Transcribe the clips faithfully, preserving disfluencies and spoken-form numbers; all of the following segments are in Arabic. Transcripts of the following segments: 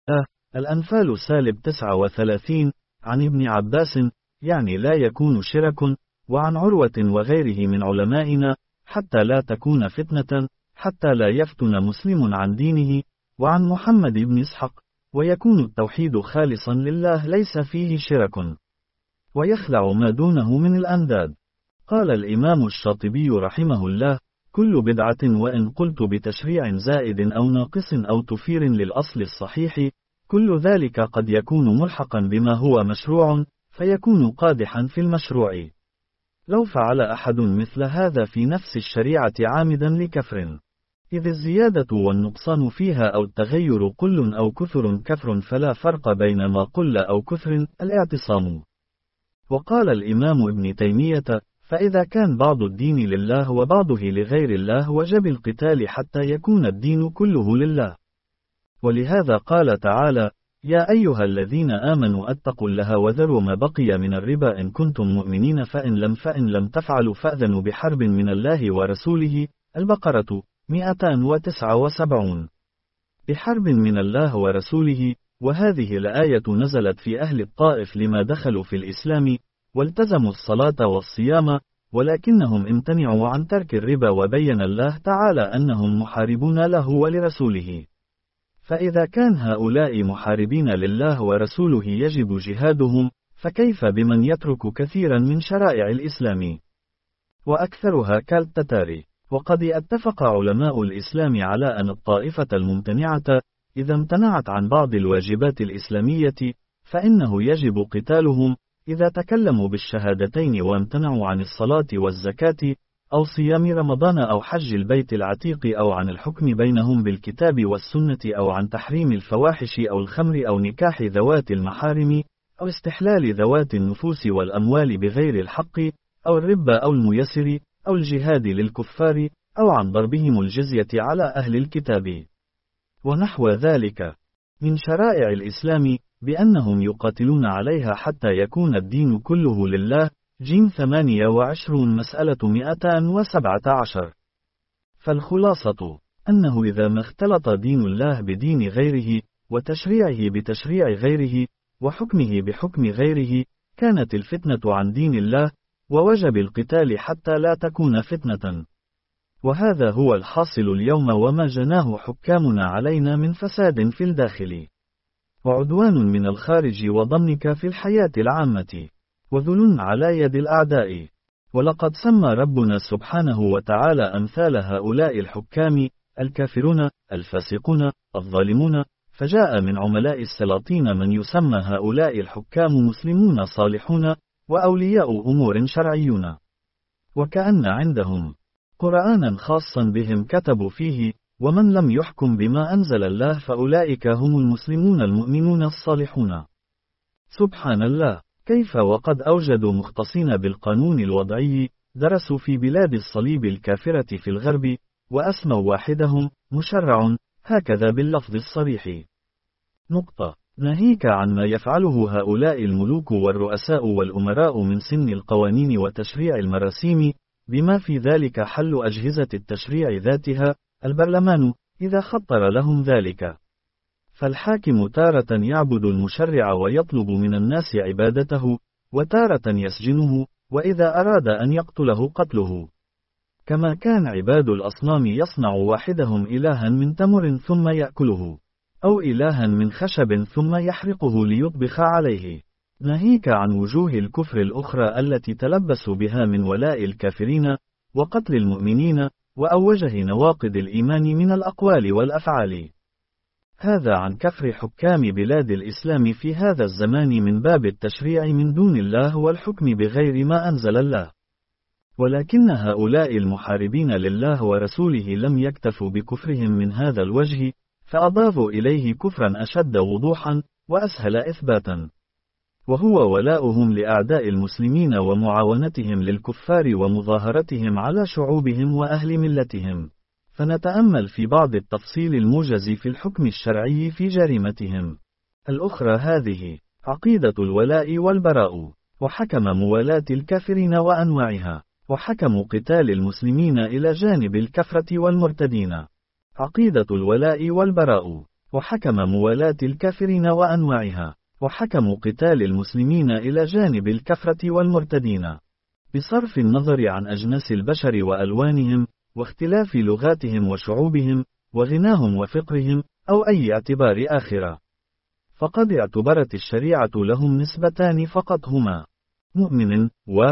آه الأنفال سالب تسعة وثلاثين. عن ابن عباس يعني لا يكون شرك. وعن عروة وغيره من علمائنا حتى لا تكون فتنة، حتى لا يفتن مسلم عن دينه. وعن محمد بن إسحاق ويكون التوحيد خالصا لله ليس فيه شرك، ويخلع ما دونه من الأنداد. قال الإمام الشاطبي رحمه الله: كل بدعة وإن قلت بتشريع زائد أو ناقص أو تفير للأصل الصحيح، كل ذلك قد يكون ملحقا بما هو مشروع، فيكون قادحا في المشروع. لو فعل أحد مثل هذا في نفس الشريعة عامدا لكفر، إذ الزيادة والنقصان فيها أو التغير قل أو كثر كفر، فلا فرق بين ما قل أو كثر، الاعتصام. وقال الإمام ابن تيمية: فإذا كان بعض الدين لله وبعضه لغير الله وجب القتال حتى يكون الدين كله لله. ولهذا قال تعالى: يا أيها الذين آمنوا اتقوا الله وذروا ما بقي من الربا إن كنتم مؤمنين فإن لم فإن لم تفعلوا فأذنوا بحرب من الله ورسوله. البقرة مئتان وتسعة وسبعين. بحرب من الله ورسوله. وهذه الآية نزلت في أهل الطائف لما دخلوا في الإسلام والتزموا الصلاة والصيام، ولكنهم امتنعوا عن ترك الربا، وبين الله تعالى أنهم محاربون له ولرسوله. فإذا كان هؤلاء محاربين لله ورسوله يجب جهادهم، فكيف بمن يترك كثيرا من شرائع الإسلام وأكثرها كالتتاري؟ وقد اتفق علماء الإسلام على أن الطائفة الممتنعة إذا امتنعت عن بعض الواجبات الإسلامية فإنه يجب قتالهم، إذا تكلموا بالشهادتين وامتنعوا عن الصلاة والزكاة أو صيام رمضان أو حج البيت العتيق أو عن الحكم بينهم بالكتاب والسنة أو عن تحريم الفواحش أو الخمر أو نكاح ذوات المحارم أو استحلال ذوات النفوس والأموال بغير الحق أو الربا أو الميسر أو الجهاد للكفار أو عن ضربهم الجزية على أهل الكتاب ونحو ذلك من شرائع الإسلام، بأنهم يقاتلون عليها حتى يكون الدين كله لله. جيم ثمانية وعشرون مسألة مئتان وسبعة عشر. فالخلاصة أنه إذا ما اختلط دين الله بدين غيره، وتشريعه بتشريع غيره، وحكمه بحكم غيره، كانت الفتنة عن دين الله، ووجب القتال حتى لا تكون فتنة. وهذا هو الحاصل اليوم، وما جناه حكامنا علينا من فساد في الداخل، وعدوان من الخارج، وضمنك في الحياة العامة، وذل على يد الأعداء. ولقد سمى ربنا سبحانه وتعالى أمثال هؤلاء الحكام الكافرون الفاسقون الظالمون، فجاء من عملاء السلاطين من يسمى هؤلاء الحكام مسلمون صالحون وأولياء أمور شرعيون، وكأن عندهم قرآنا خاصا بهم كتبوا فيه: ومن لم يحكم بما أنزل الله فأولئك هم المسلمون المؤمنون الصالحون. سبحان الله، كيف وقد أوجدوا مختصين بالقانون الوضعي درسوا في بلاد الصليب الكافرة في الغرب، وأسموا واحدهم مشرع هكذا باللفظ الصريح. نقطة. ناهيك عن ما يفعله هؤلاء الملوك والرؤساء والأمراء من سن القوانين وتشريع المراسيم، بما في ذلك حل أجهزة التشريع ذاتها، البرلمان، إذا خطر لهم ذلك. فالحاكم تارة يعبد المشرع ويطلب من الناس عبادته، وتارة يسجنه، وإذا أراد أن يقتله قتله. كما كان عباد الأصنام يصنع واحدهم إلها من تمر ثم يأكله، أو إلها من خشب ثم يحرقه ليطبخ عليه. ناهيك عن وجوه الكفر الأخرى التي تلبسوا بها من ولاء الكافرين وقتل المؤمنين، وأوجه نواقض الإيمان من الأقوال والأفعال. هذا عن كفر حكام بلاد الإسلام في هذا الزمان من باب التشريع من دون الله والحكم بغير ما أنزل الله. ولكن هؤلاء المحاربين لله ورسوله لم يكتفوا بكفرهم من هذا الوجه، فأضافوا إليه كفرا أشد وضوحا وأسهل إثباتا، وهو ولاؤهم لأعداء المسلمين ومعاونتهم للكفار ومظاهرتهم على شعوبهم وأهل ملتهم. فنتأمل في بعض التفصيل الموجز في الحكم الشرعي في جريمتهم الأخرى هذه: عقيدة الولاء والبراء، وحكم موالاة الكافرين وأنواعها، وحكم قتال المسلمين إلى جانب الكفرة والمرتدين. عقيدة الولاء والبراء: وحكم موالاة الكافرين وأنواعها، وحكم قتال المسلمين إلى جانب الكفرة والمرتدين، بصرف النظر عن أجناس البشر وألوانهم، واختلاف لغاتهم وشعوبهم، وغناهم وفقرهم، أو أي اعتبار آخر. فقد اعتبرت الشريعة لهم نسبتان فقط هما مؤمن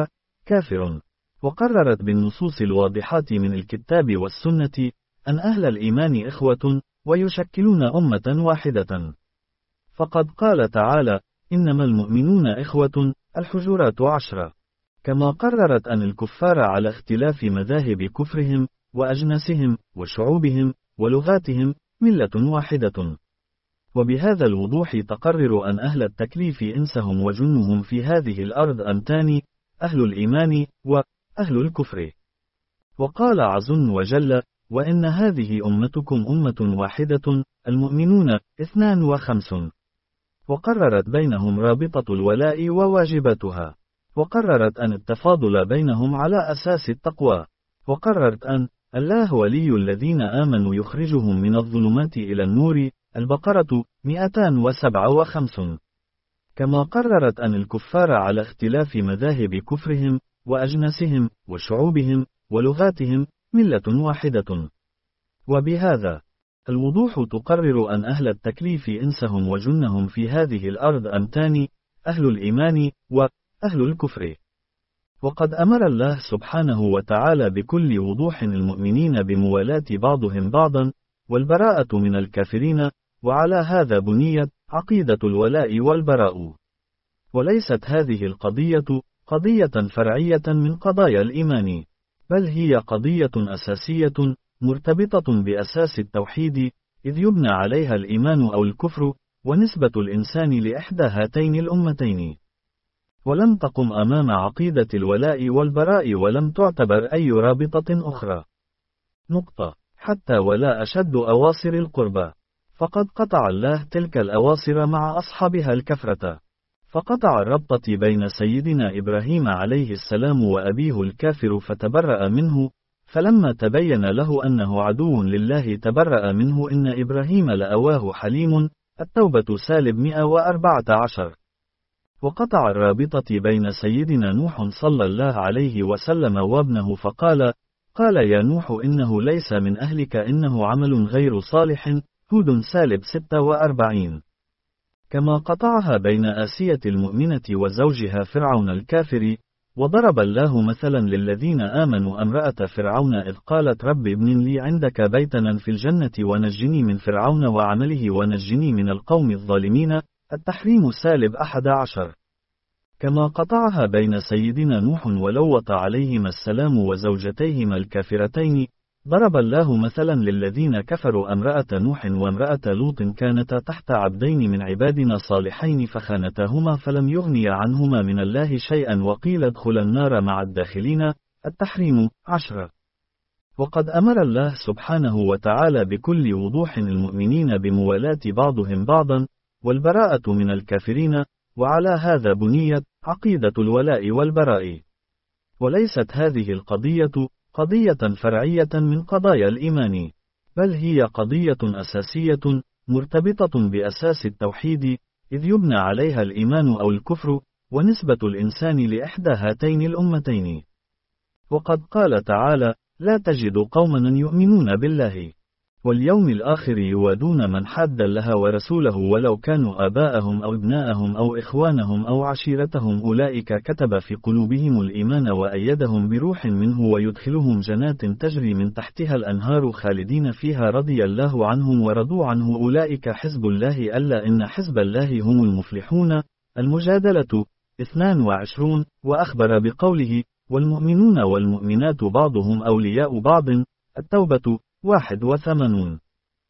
وكافر، وقررت بالنصوص الواضحات من الكتاب والسنة أن أهل الإيمان إخوة ويشكلون أمة واحدة. فقد قال تعالى: إنما المؤمنون إخوة، الحجرات عشرة. كما قررت أن الكفار على اختلاف مذاهب كفرهم وأجناسهم وشعوبهم ولغاتهم ملة واحدة. وبهذا الوضوح تقرر أن أهل التكليف إنسهم وجنهم في هذه الأرض أمتان: أهل الإيمان وأهل الكفر. وقال عز وجل: وإن هذه أمتكم أمة واحدة، المؤمنون اثنان وخمسون. وقررت بينهم رابطة الولاء وواجباتها، وقررت أن التفاضل بينهم على أساس التقوى، وقررت أن الله ولي الذين آمنوا يخرجهم من الظلمات إلى النور. البقرة مئتان وسبعة وخمسون. كما قررت أن الكفار على اختلاف مذاهب كفرهم وأجناسهم وشعوبهم ولغاتهم ملة واحدة. وبهذا الوضوح تقرر أن أهل التكليف إنسهم وجنهم في هذه الأرض أمتان: أهل الإيمان وأهل الكفر. وقد أمر الله سبحانه وتعالى بكل وضوح المؤمنين بموالاة بعضهم بعضا والبراءة من الكافرين، وعلى هذا بنيت عقيدة الولاء والبراء. وليست هذه القضية قضية فرعية من قضايا الإيمان، بل هي قضية أساسية مرتبطة بأساس التوحيد، إذ يبنى عليها الإيمان أو الكفر، ونسبة الإنسان لإحدى هاتين الأمتين. ولم تقم أمام عقيدة الولاء والبراء ولم تعتبر أي رابطة أخرى. نقطة. حتى ولا أشد أواصر القربى، فقد قطع الله تلك الأواصر مع أصحابها الكفرة، فقطع الربطة بين سيدنا إبراهيم عليه السلام وأبيه الكافر فتبرأ منه، فلما تبين له أنه عدو لله تبرأ منه. إن إبراهيم لأواه حليم. التوبة سالب مئة وأربعة عشر. وقطع الرابطة بين سيدنا نوح صلى الله عليه وسلم وابنه فقال: قال يا نوح إنه ليس من أهلك إنه عمل غير صالح. هود سالب ستة وأربعين. كما قطعها بين آسية المؤمنة وزوجها فرعون الكافر. وضرب الله مثلا للذين آمنوا امرأة فرعون إذ قالت رب ابن لي عندك بيتنا في الجنة ونجني من فرعون وعمله ونجني من القوم الظالمين. التحريم سالب أحد عشر. كما قطعها بين سيدنا نوح ولوط عليهما السلام وزوجتيهما الكافرتين. ضرب الله مثلا للذين كفروا امرأة نوح وامرأة لوط كانتا تحت عبدين من عبادنا صالحين فخانتاهما فلم يغنيا عنهما من الله شيئا وقيل ادخلا النار مع الداخلين. التحريم عشرة. وقد أمر الله سبحانه وتعالى بكل وضوح المؤمنين بموالاة بعضهم بعضا والبراءة من الكافرين، وعلى هذا بنيت عقيدة الولاء والبراء. وليست هذه القضية قضية فرعية من قضايا الإيمان، بل هي قضية أساسية مرتبطة بأساس التوحيد، إذ يبنى عليها الإيمان أو الكفر، ونسبة الإنسان لإحدى هاتين الأمتين. وقد قال تعالى: لا تجد قوما يؤمنون بالله واليوم الآخر يوادون من حاد الله ورسوله ولو كانوا آباءهم أو ابناءهم أو إخوانهم أو عشيرتهم أولئك كتب في قلوبهم الإيمان وأيدهم بروح منه ويدخلهم جنات تجري من تحتها الأنهار خالدين فيها رضي الله عنهم ورضوا عنه أولئك حزب الله ألا إن حزب الله هم المفلحون. المجادلة اثنان وعشرون. وأخبر بقوله: والمؤمنون والمؤمنات بعضهم أولياء بعض. التوبة واحد وثمانون.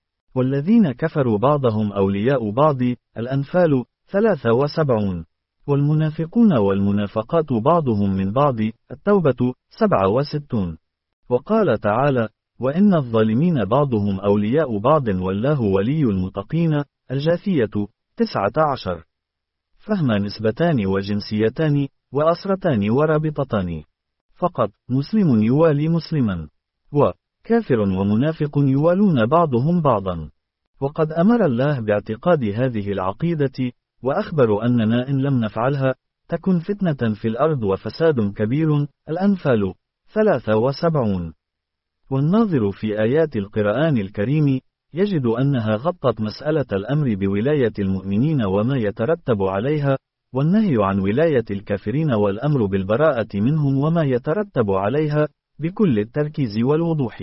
والذين كفروا بعضهم أولياء بعض. الأنفال ثلاثة وسبعون. والمنافقون والمنافقات بعضهم من بعض. التوبة سبعة وستون. وقال تعالى: وإن الظالمين بعضهم أولياء بعض والله ولي المتقين. الجاثية تسعة عشر. فهما نسبتان وجنسيتان وأسرتان ورابطتان. فقط مسلم يوالي مسلما، وكافر ومنافق يوالون بعضهم بعضا. وقد أمر الله باعتقاد هذه العقيدة، وأخبر أننا إن لم نفعلها تكن فتنة في الأرض وفساد كبير. الأنفال ثلاثة وسبعون. والناظر في آيات القرآن الكريم يجد أنها غطت مسألة الأمر بولاية المؤمنين وما يترتب عليها، والنهي عن ولاية الكافرين والأمر بالبراءة منهم وما يترتب عليها، بكل التركيز والوضوح.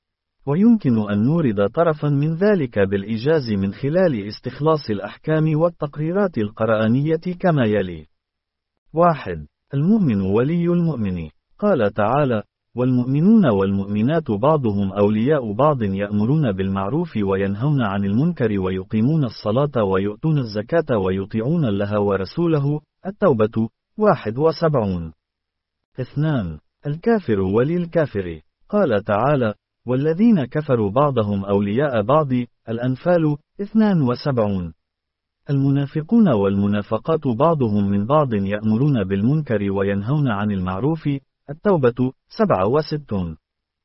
ويمكن أن نورد طرفا من ذلك بالإيجاز من خلال استخلاص الأحكام والتقريرات القرآنية كما يلي. واحد. المؤمن ولي المؤمن. قال تعالى: والمؤمنون والمؤمنات بعضهم أولياء بعض يأمرون بالمعروف وينهون عن المنكر ويقيمون الصلاة ويؤتون الزكاة ويطيعون الله ورسوله. التوبة واحد وسبعون. اثنان. الكافر ولي الكافر. قال تعالى: والذين كفروا بعضهم أولياء بعض. الأنفال اثنان وسبعون. المنافقون والمنافقات بعضهم من بعض يأمرون بالمنكر وينهون عن المعروف. التوبة سبعة وستون.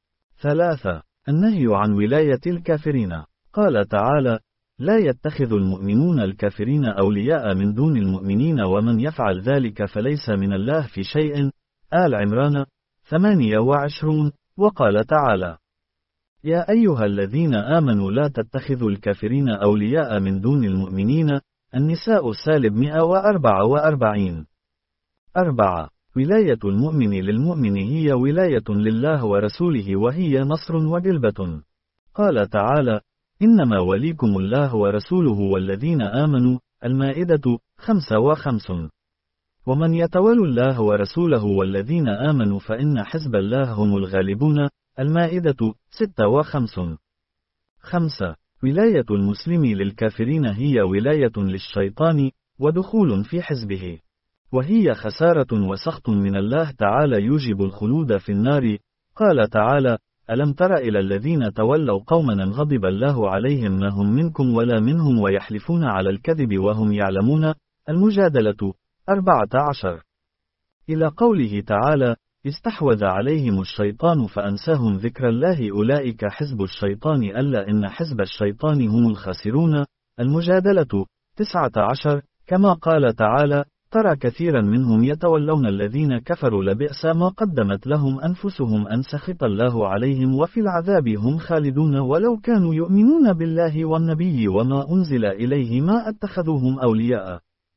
ثلاثة. النهي عن ولاية الكافرين. قال تعالى: لا يتخذ المؤمنون الكافرين أولياء من دون المؤمنين ومن يفعل ذلك فليس من الله في شيء. آل عمران ثمانية وعشرون. وقال تعالى: يا أيها الذين آمنوا لا تتخذوا الكافرين أولياء من دون المؤمنين. النساء سالب مئة وأربعة وأربعين. أربعة. ولاية المؤمن للمؤمن هي ولاية لله ورسوله وهي نصر وجلبة. قال تعالى: إنما وليكم الله ورسوله والذين آمنوا. المائدة خمسة وخمسون. ومن يتول الله ورسوله والذين آمنوا فإن حزب الله هم الغالبون. المائدة ستة وخمسون. خمسة. ولاية المسلم للكافرين هي ولاية للشيطان ودخول في حزبه، وهي خسارة وسخط من الله تعالى يوجب الخلود في النار. قال تعالى: ألم تر إلى الذين تولوا قوما غضب الله عليهم ما هم منكم ولا منهم ويحلفون على الكذب وهم يعلمون. المجادلة أربعة عشر. إلى قوله تعالى: استحوذ عليهم الشيطان فأنساهم ذكر الله أولئك حزب الشيطان ألا إن حزب الشيطان هم الخاسرون. المجادلة تسعة عشر. كما قال تعالى: ترى كثيرا منهم يتولون الذين كفروا لبئس ما قدمت لهم أنفسهم أن سخط الله عليهم وفي العذاب هم خالدون ولو كانوا يؤمنون بالله والنبي وما أنزل إليه ما اتخذوهم أولياء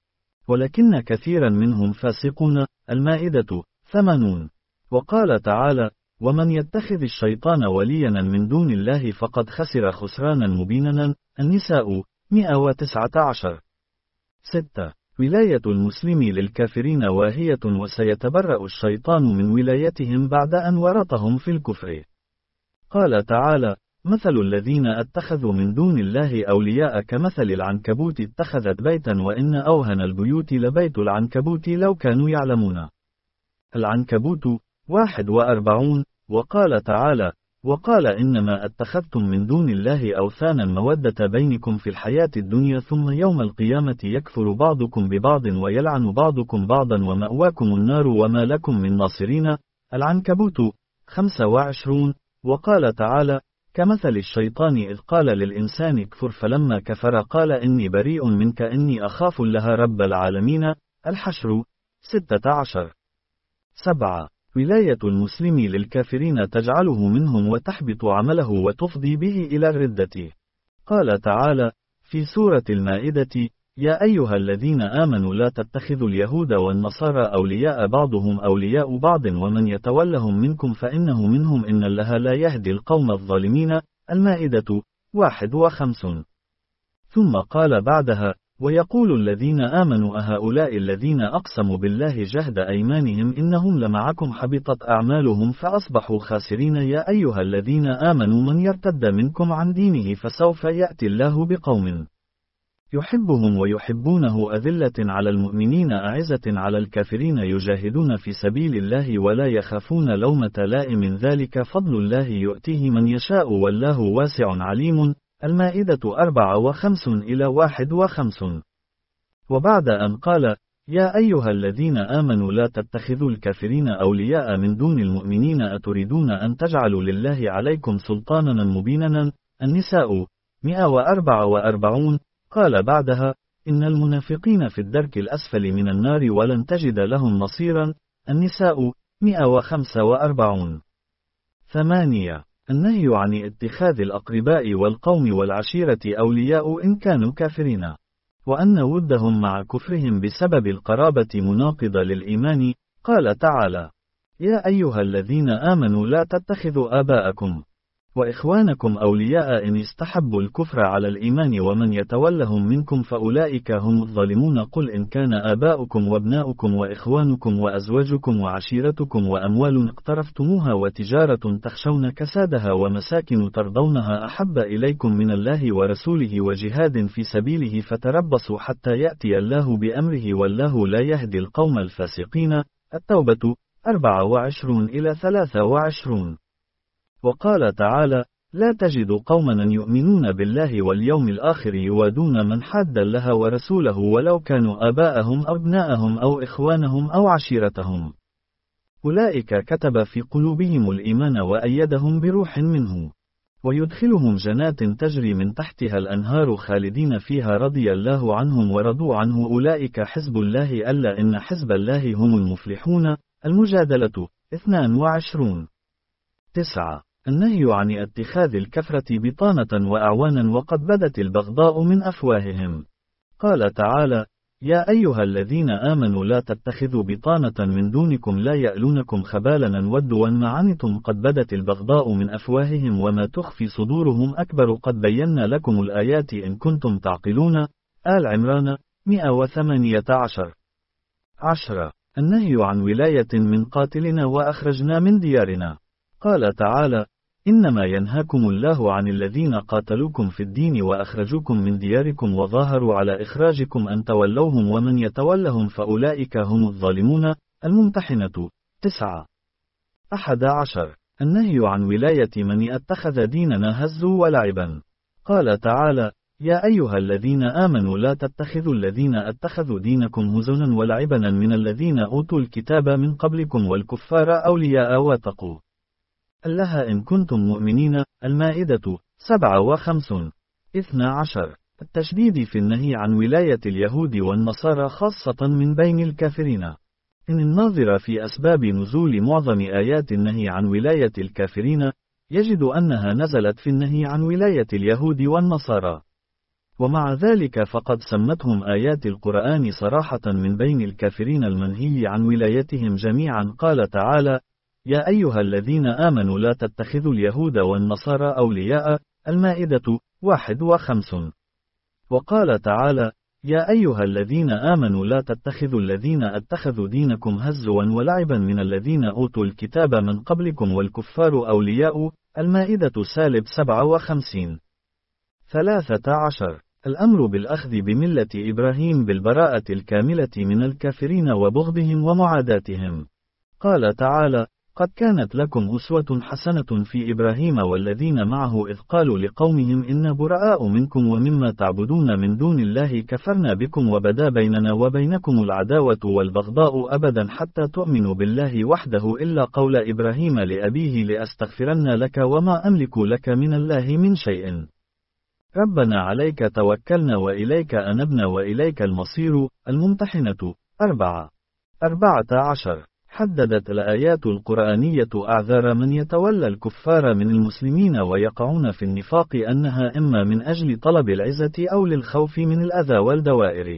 ولكن كثيرا منهم فاسقون. المائدة ثمانون. وقال تعالى: ومن يتخذ الشيطان وليا من دون الله فقد خسر خسرانا مبينا. النساء مئة وتسعة عشر. ستة. ولاية المسلم للكافرين واهية وسيتبرأ الشيطان من ولايتهم بعد أن ورطهم في الكفر. قال تعالى: مثل الذين اتخذوا من دون الله أولياء كمثل العنكبوت اتخذت بيتا وإن أوهن البيوت لبيت العنكبوت لو كانوا يعلمون. العنكبوت واحد وأربعون. وقال تعالى: وقال إنما اتخذتم من دون الله أوثانا مودة بينكم في الحياة الدنيا ثم يوم القيامة يكفر بعضكم ببعض ويلعن بعضكم بعضا ومأواكم النار وما لكم من ناصرين. العنكبوت خمسة وعشرون. وقال تعالى: كمثل الشيطان إذ قال للإنسان اكفر فلما كفر قال إني بريء منك إني أخاف الله رب العالمين. الحشر ستة عشر. سبعة. ولاية المسلم للكافرين تجعله منهم وتحبط عمله وتفضي به إلى الردة. قال تعالى في سورة المائدة: يا أيها الذين آمنوا لا تتخذوا اليهود والنصارى أولياء بعضهم أولياء بعض ومن يتولهم منكم فإنه منهم إن الله لا يهدي القوم الظالمين. المائدة واحد وخمسون. ثم قال بعدها: ويقول الذين آمنوا أهؤلاء الذين أقسموا بالله جهد أيمانهم إنهم لمعكم حبطت أعمالهم فأصبحوا خاسرين. يا أيها الذين آمنوا من يرتد منكم عن دينه فسوف يأتي الله بقوم يحبهم ويحبونه أذلة على المؤمنين أعزة على الكافرين يجاهدون في سبيل الله ولا يخافون لومة لائم. ذلك فضل الله يؤتيه من يشاء والله واسع عليم. المائدة أربعة وخمسون إلى واحد وخمسون. وبعد أن قال: يا أيها الذين آمنوا لا تتخذوا الكافرين أولياء من دون المؤمنين أتريدون أن تجعلوا لله عليكم سلطانا مبينا. النساء مئة وأربعة وأربعون. قال بعدها: إن المنافقين في الدرك الأسفل من النار ولن تجد لهم نصيرا. النساء مئة وخمسة وأربعون. ثمانية. النهي عن اتخاذ الأقرباء والقوم والعشيرة أولياء إن كانوا كافرين، وأن ودهم مع كفرهم بسبب القرابة مناقضة للإيمان. قال تعالى: يا أيها الذين آمنوا لا تتخذوا آباءكم وإخوانكم أولياء إن استحبوا الكفر على الإيمان ومن يتولهم منكم فأولئك هم الظالمون. قل إن كان آباؤكم وابناؤكم وإخوانكم وأزواجكم وعشيرتكم وأموال اقترفتموها وتجارة تخشون كسادها ومساكن ترضونها أحب إليكم من الله ورسوله وجهاد في سبيله فتربصوا حتى يأتي الله بأمره والله لا يهدي القوم الفاسقين. التوبة أربعة وعشرون إلى ثلاثة وعشرون. وقال تعالى: لا تجد قوما يؤمنون بالله واليوم الآخر يوادون من حاد الله ورسوله ولو كانوا آباءهم أو أبناءهم أو إخوانهم أو عشيرتهم، أولئك كتب في قلوبهم الإيمان وأيدهم بروح منه ويدخلهم جنات تجري من تحتها الأنهار خالدين فيها رضي الله عنهم ورضوا عنه أولئك حزب الله ألا إن حزب الله هم المفلحون. المجادلة اثنان وعشرون. تسعة. النهي عن اتخاذ الكفرة بطانة وأعوانا وقد بدت البغضاء من أفواههم. قال تعالى: يا أيها الذين آمنوا لا تتخذوا بطانة من دونكم لا يألونكم خبالا ودوا ما عنتم قد بدت البغضاء من أفواههم وما تخفي صدورهم أكبر قد بينا لكم الآيات إن كنتم تعقلون. آل عمران مئة وثمانية عشر. عشرة. النهي عن ولاية من قاتلنا وأخرجنا من ديارنا. قال تعالى: إنما ينهاكم الله عن الذين قاتلوكم في الدين وأخرجوكم من دياركم وظاهروا على إخراجكم أن تولوهم ومن يتولهم فأولئك هم الظالمون. الممتحنة تسعة. أحد عشر. النهي عن ولاية من اتخذ ديننا هزوا ولعبا. قال تعالى: يا أيها الذين آمنوا لا تتخذوا الذين اتخذوا دينكم هزوا ولعبا من الذين أوتوا الكتاب من قبلكم والكفار أولياء واتقوا الله إن كنتم مؤمنين. المائدة سبعة وخمسون. اثنا عشر. التشديد في النهي عن ولاية اليهود والنصارى خاصة من بين الكافرين. إن الناظر في أسباب نزول معظم آيات النهي عن ولاية الكافرين يجد أنها نزلت في النهي عن ولاية اليهود والنصارى، ومع ذلك فقد سمتهم آيات القرآن صراحة من بين الكافرين المنهي عن ولايتهم جميعا. قال تعالى: يا أيها الذين آمنوا لا تتخذوا اليهود والنصارى أولياء. المائدة واحد وخمسون. وقال تعالى: يا أيها الذين آمنوا لا تتخذوا الذين اتخذوا دينكم هزوا ولعبا من الذين أوتوا الكتاب من قبلكم والكفار أولياء. المائدة سالب سبعة وخمسين. ثلاثة عشر. الأمر بالأخذ بملة إبراهيم بالبراءة الكاملة من الكافرين وبغضهم ومعاداتهم. قال تعالى: قد كانت لكم أسوة حسنة في إبراهيم والذين معه إذ قالوا لقومهم إنا براء منكم ومما تعبدون من دون الله كفرنا بكم وبدا بيننا وبينكم العداوة والبغضاء أبدا حتى تؤمنوا بالله وحده إلا قول إبراهيم لأبيه لأستغفرن لك وما أملك لك من الله من شيء ربنا عليك توكلنا وإليك أنبنا وإليك المصير. الممتحنة أربعة. أربعة عشر. حددت الآيات القرآنية أعذار من يتولى الكفار من المسلمين ويقعون في النفاق أنها إما من أجل طلب العزة أو للخوف من الأذى والدوائر،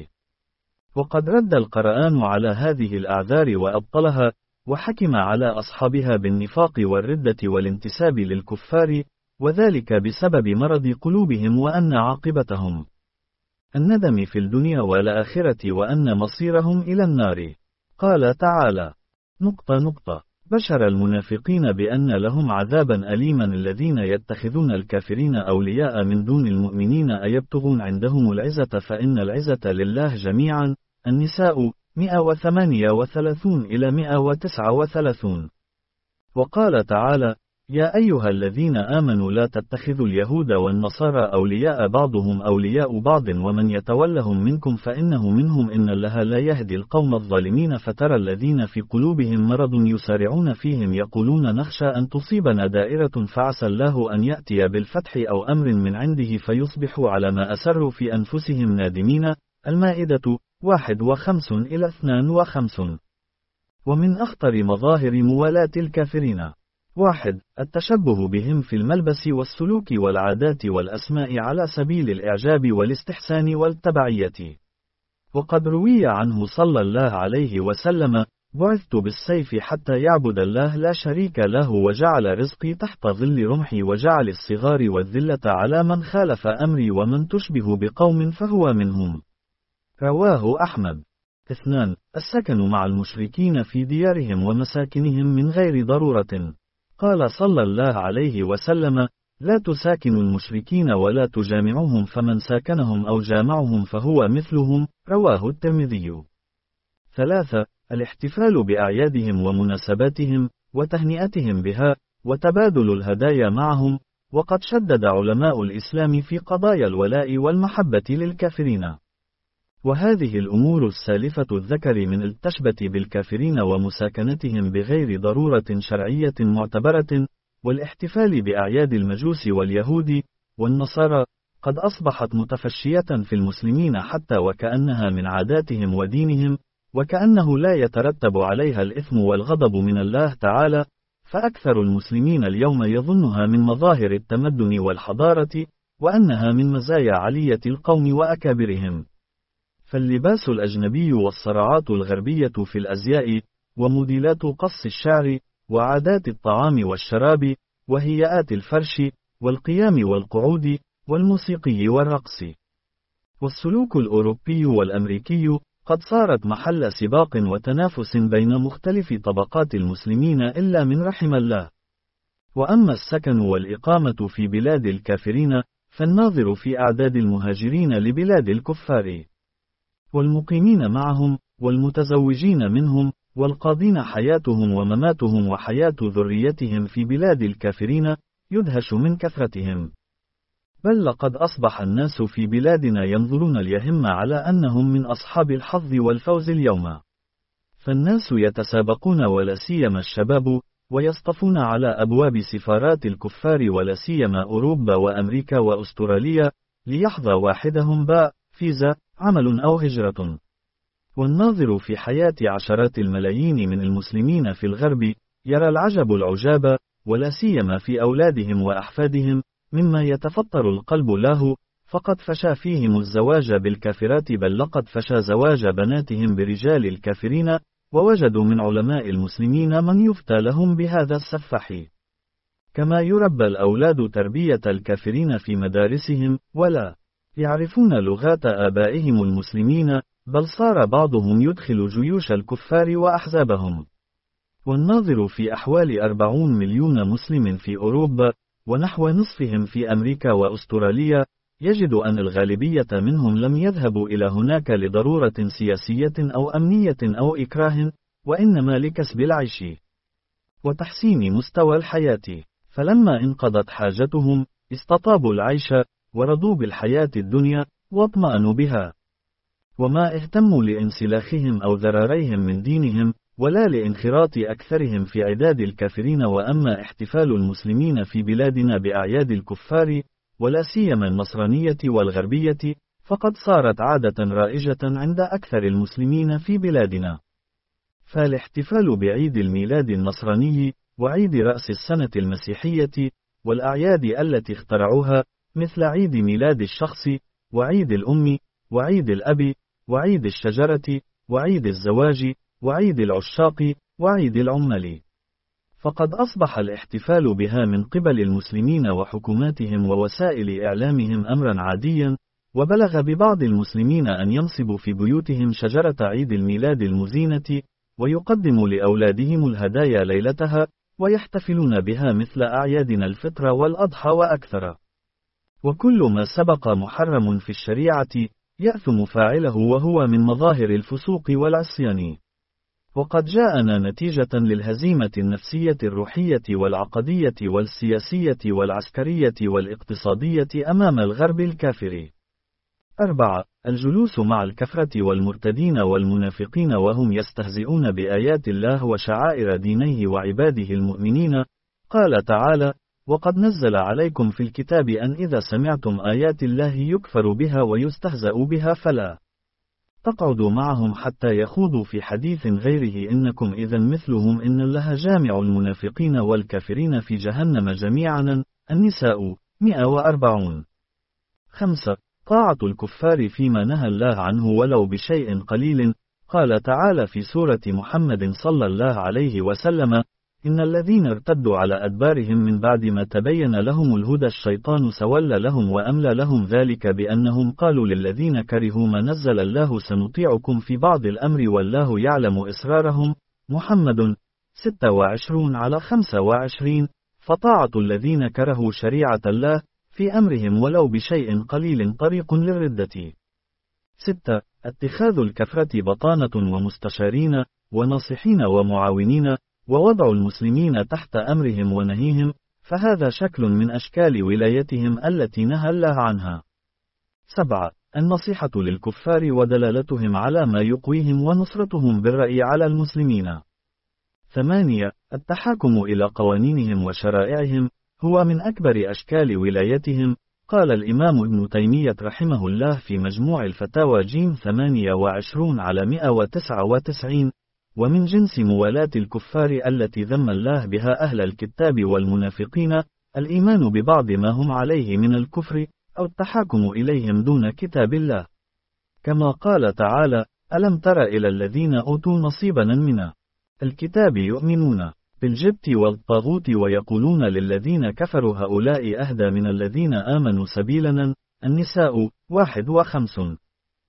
وقد رد القرآن على هذه الأعذار وأبطلها، وحكم على أصحابها بالنفاق والردة والانتساب للكفار، وذلك بسبب مرض قلوبهم وأن عاقبتهم الندم في الدنيا والآخرة وأن مصيرهم إلى النار. قال تعالى: نقطة نقطة بشر المنافقين بأن لهم عذابا أليما الذين يتخذون الكافرين أولياء من دون المؤمنين أيبتغون عندهم العزة فإن العزة لله جميعا. النساء مئة وثمانية وثلاثون إلى مئة وتسعة وثلاثون. وقال تعالى: يا أيها الذين آمنوا لا تتخذوا اليهود والنصارى أولياء بعضهم أولياء بعض ومن يتولهم منكم فإنه منهم إن الله لا يهدي القوم الظالمين فترى الذين في قلوبهم مرض يسارعون فيهم يقولون نخشى أن تصيبنا دائرة فعسى الله أن يأتي بالفتح أو أمر من عنده فيصبحوا على ما أسروا في أنفسهم نادمين. المائدة واحد وخمسون إلى اثنان وخمسون. ومن أخطر مظاهر موالاة الكافرين: واحد. التشبه بهم في الملبس والسلوك والعادات والأسماء على سبيل الإعجاب والاستحسان والتبعية. وقد روي عنه صلى الله عليه وسلم: بعثت بالسيف حتى يعبد الله لا شريك له وجعل رزقي تحت ظل رمحي وجعل الصغار والذلة على من خالف أمري ومن تشبه بقوم فهو منهم. رواه أحمد. اثنان. السكن مع المشركين في ديارهم ومساكنهم من غير ضرورة. قال صلى الله عليه وسلم: لا تساكنوا المشركين ولا تجامعوهم فمن ساكنهم أو جامعهم فهو مثلهم. رواه الترمذي. ثلاثة. الاحتفال بأعيادهم ومناسباتهم وتهنئتهم بها وتبادل الهدايا معهم. وقد شدد علماء الإسلام في قضايا الولاء والمحبة للكافرين. وهذه الأمور السالفة الذكر من التشبة بالكافرين ومساكنتهم بغير ضرورة شرعية معتبرة، والاحتفال بأعياد المجوس واليهود والنصارى، قد أصبحت متفشية في المسلمين حتى وكأنها من عاداتهم ودينهم، وكأنه لا يترتب عليها الإثم والغضب من الله تعالى، فأكثر المسلمين اليوم يظنها من مظاهر التمدن والحضارة، وأنها من مزايا علية القوم وأكابرهم. فاللباس الأجنبي والصراعات الغربية في الأزياء، وموديلات قص الشعر، وعادات الطعام والشراب، وهيئات الفرش، والقيام والقعود، والموسيقي والرقص، والسلوك الأوروبي والأمريكي، قد صارت محل سباق وتنافس بين مختلف طبقات المسلمين إلا من رحم الله. وأما السكن والإقامة في بلاد الكافرين، فالناظر في أعداد المهاجرين لبلاد الكفار، والمقيمين معهم، والمتزوجين منهم، والقاضين حياتهم ومماتهم وحياة ذريتهم في بلاد الكافرين، يدهش من كثرتهم. بل لقد أصبح الناس في بلادنا ينظرون اليهم على أنهم من أصحاب الحظ والفوز اليوم. فالناس يتسابقون ولا سيما الشباب، ويصطفون على أبواب سفارات الكفار ولا سيما أوروبا وأمريكا وأستراليا، ليحظى واحدهم باء فيزا عمل أو هجرة. والناظر في حياة عشرات الملايين من المسلمين في الغرب يرى العجب العجاب، ولا سيما في أولادهم وأحفادهم، مما يتفطر القلب له، فقد فشى فيهم الزواج بالكافرات، بل لقد فشى زواج بناتهم برجال الكافرين، ووجدوا من علماء المسلمين من يفتى لهم بهذا السفح. كما يربى الأولاد تربية الكافرين في مدارسهم، ولا يعرفون لغات آبائهم المسلمين، بل صار بعضهم يدخل جيوش الكفار وأحزابهم. والناظر في أحوال أربعون مليون مسلم في أوروبا، ونحو نصفهم في أمريكا وأستراليا، يجد أن الغالبية منهم لم يذهبوا إلى هناك لضرورة سياسية أو أمنية أو إكراه، وإنما لكسب العيش وتحسين مستوى الحياة. فلما انقضت حاجتهم، استطابوا العيش، ورضوا بالحياة الدنيا، واطمأنوا بها، وما اهتموا لانسلاخهم أو ذراريهم من دينهم، ولا لانخراط أكثرهم في عداد الكافرين. وأما احتفال المسلمين في بلادنا بأعياد الكفار، ولا سيما النصرانية والغربية، فقد صارت عادة رائجة عند أكثر المسلمين في بلادنا. فالاحتفال بعيد الميلاد النصراني، وعيد رأس السنة المسيحية، والأعياد التي اخترعوها، مثل عيد ميلاد الشخص، وعيد الأم، وعيد الأب، وعيد الشجرة، وعيد الزواج، وعيد العشاق، وعيد العمال، فقد أصبح الاحتفال بها من قبل المسلمين وحكوماتهم ووسائل إعلامهم أمرا عاديا، وبلغ ببعض المسلمين أن ينصبوا في بيوتهم شجرة عيد الميلاد المزينة، ويقدموا لأولادهم الهدايا ليلتها، ويحتفلون بها مثل أعيادنا الفطر والأضحى وأكثر. وكل ما سبق محرم في الشريعة، يأثم فاعله، وهو من مظاهر الفسوق والعصيان. وقد جاءنا نتيجة للهزيمة النفسية الروحية والعقدية والسياسية والعسكرية والاقتصادية أمام الغرب الكافر. أربعة. الجلوس مع الكفرة والمرتدين والمنافقين وهم يستهزئون بآيات الله وشعائر دينيه وعباده المؤمنين. قال تعالى: وقد نزل عليكم في الكتاب أن إذا سمعتم آيات الله يكفر بها ويستهزأ بها فلا تقعدوا معهم حتى يخوضوا في حديث غيره إنكم إذا مثلهم إن الله جامع المنافقين والكافرين في جهنم جميعا. النساء مئة وأربعون. خمسة. طاعة الكفار فيما نهى الله عنه ولو بشيء قليل. قال تعالى في سورة محمد صلى الله عليه وسلم: إن الذين ارتدوا على أدبارهم من بعد ما تبين لهم الهدى الشيطان سول لهم وأملى لهم ذلك بأنهم قالوا للذين كرهوا ما نزل الله سنطيعكم في بعض الأمر والله يعلم إسرارهم. محمد ستة وعشرين على خمسة وعشرين. فطاعة الذين كرهوا شريعة الله في أمرهم ولو بشيء قليل طريق للردة. ستة. اتخاذ الكفرة بطانة ومستشارين وناصحين ومعاونين ووضع المسلمين تحت أمرهم ونهيهم، فهذا شكل من أشكال ولايتهم التي نهى الله عنها. سبعة. النصيحة للكفار ودلالتهم على ما يقويهم ونصرتهم بالرأي على المسلمين. ثمانية. التحاكم إلى قوانينهم وشرائعهم هو من أكبر أشكال ولايتهم. قال الإمام ابن تيمية رحمه الله في مجموع الفتاوى جيم ثمانية وعشرين على مئة وتسعة وتسعين: ومن جنس موالاة الكفار التي ذم الله بها أهل الكتاب والمنافقين الإيمان ببعض ما هم عليه من الكفر أو التحاكم إليهم دون كتاب الله، كما قال تعالى: ألم تر إلى الذين أوتوا نصيبا من الكتاب يؤمنون بالجبت والطاغوت ويقولون للذين كفروا هؤلاء أهدى من الذين آمنوا سبيلا. النساء واحد وخمسون.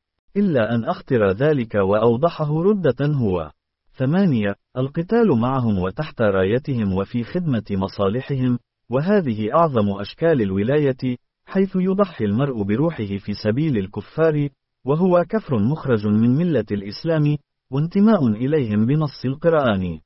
إلا أن أخطر ذلك وأوضحه ردة هو. ثمانية. القتال معهم وتحت رايتهم وفي خدمة مصالحهم، وهذه أعظم أشكال الولاية، حيث يضحي المرء بروحه في سبيل الكفار، وهو كفر مخرج من ملة الإسلام وانتماء إليهم بنص القرآن: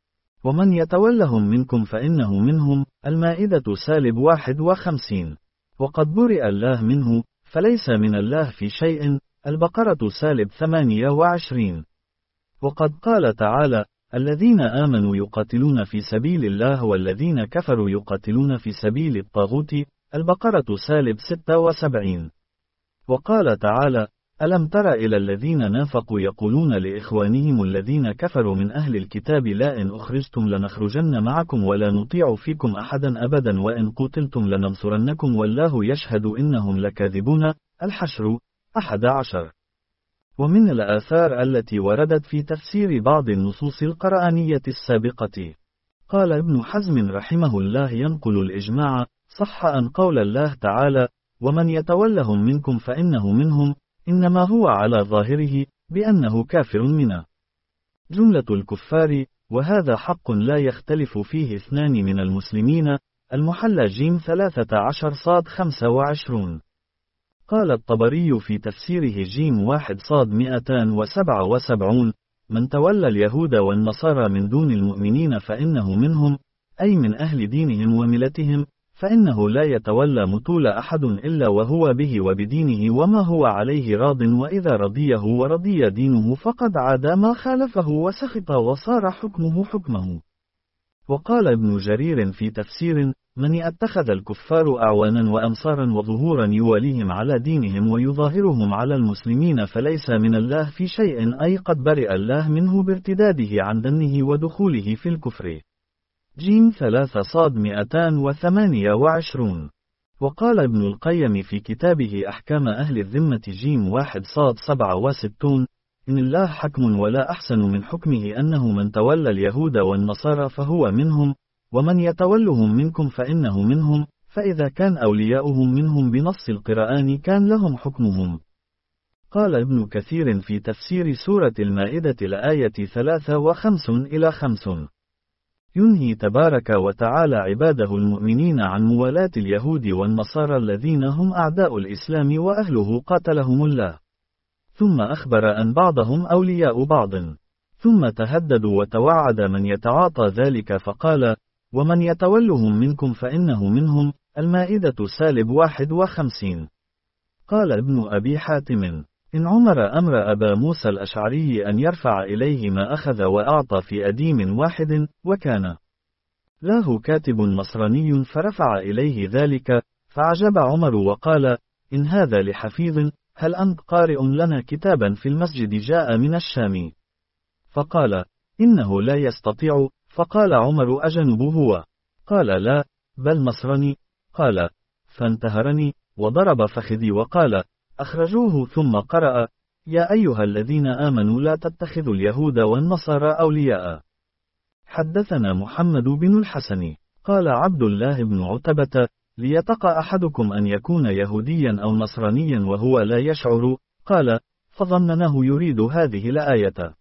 ومن يتولهم منكم فإنه منهم. المائدة سالب واحد وخمسين. وقد برئ الله منه فليس من الله في شيء. البقرة سالب ثمانية وعشرين. وقد قال تعالى: الذين آمنوا يقاتلون في سبيل الله والذين كفروا يقاتلون في سبيل الطاغوت. البقرة سالب ستة وسبعين. وقال تعالى: ألم تر إلى الذين نافقوا يقولون لإخوانهم الذين كفروا من أهل الكتاب لئن أخرجتم لنخرجن معكم ولا نطيع فيكم أحدا أبدا وإن قتلتم لننصرنكم والله يشهد إنهم لكاذبون. الحشر أحد عشر. ومن الآثار التي وردت في تفسير بعض النصوص القرآنية السابقة، قال ابن حزم رحمه الله ينقل الإجماع: صح أن قول الله تعالى: ومن يتولهم منكم فإنه منهم، إنما هو على ظاهره بأنه كافر من جملة الكفار، وهذا حق لا يختلف فيه اثنان من المسلمين. المحلى جيم ثلاثة عشر صاد خمسة وعشرون. قال الطبري في تفسيره جيم واحد صاد مئتان وسبعة وسبعون: من تولى اليهود والنصارى من دون المؤمنين فإنه منهم، أي من أهل دينهم وملتهم، فإنه لا يتولى مطول أحد إلا وهو به وبدينه وما هو عليه راض، وإذا رضيه ورضي دينه فقد عاد ما خالفه وسخط وصار حكمه حكمه. وقال ابن جرير في تفسير: من يتخذ الكفار أعوانا وأنصارا وظهورا يواليهم على دينهم ويظاهرهم على المسلمين فليس من الله في شيء، أي قد برئ الله منه بارتداده عن دنه ودخوله في الكفر. جيم ثلاثة صاد مئتان وثمانية وعشرون. وقال ابن القيم في كتابه أحكام أهل الذمة جيم واحد صاد سبعة وستون: إن الله حكم ولا أحسن من حكمه أنه من تولى اليهود والنصارى فهو منهم، ومن يتولهم منكم فإنه منهم، فإذا كان أولياؤهم منهم بنص القرآن كان لهم حكمهم. قال ابن كثير في تفسير سورة المائدة الآية ثلاثة وخمسون إلى خمسون: ينهي تبارك وتعالى عباده المؤمنين عن موالاة اليهود والنصارى الذين هم أعداء الإسلام وأهله قاتلهم الله، ثم أخبر أن بعضهم أولياء بعض، ثم تهددوا وتوعد من يتعاطى ذلك فقال: ومن يتولهم منكم فإنه منهم. المائدة سالب واحد وخمسين. قال ابن أبي حاتم: إن عمر أمر أبا موسى الأشعري أن يرفع إليه ما أخذ وأعطى في أديم واحد، وكان له كاتب نصراني فرفع إليه ذلك، فعجب عمر وقال: إن هذا لحفيظ، هل أنت قارئ لنا كتابا في المسجد جاء من الشام؟ فقال: إنه لا يستطيع. فقال عمر: أجنب هو؟ قال: لا، بل نصراني. قال: فانتهرني وضرب فخذي وقال: أخرجوه. ثم قرأ: يا أيها الذين آمنوا لا تتخذوا اليهود والنصارى أولياء. حدثنا محمد بن الحسن قال عبد الله بن عتبة: ليتقى أحدكم أن يكون يهوديا أو نصرانيا وهو لا يشعر. قال: فظنناه يريد هذه الآية.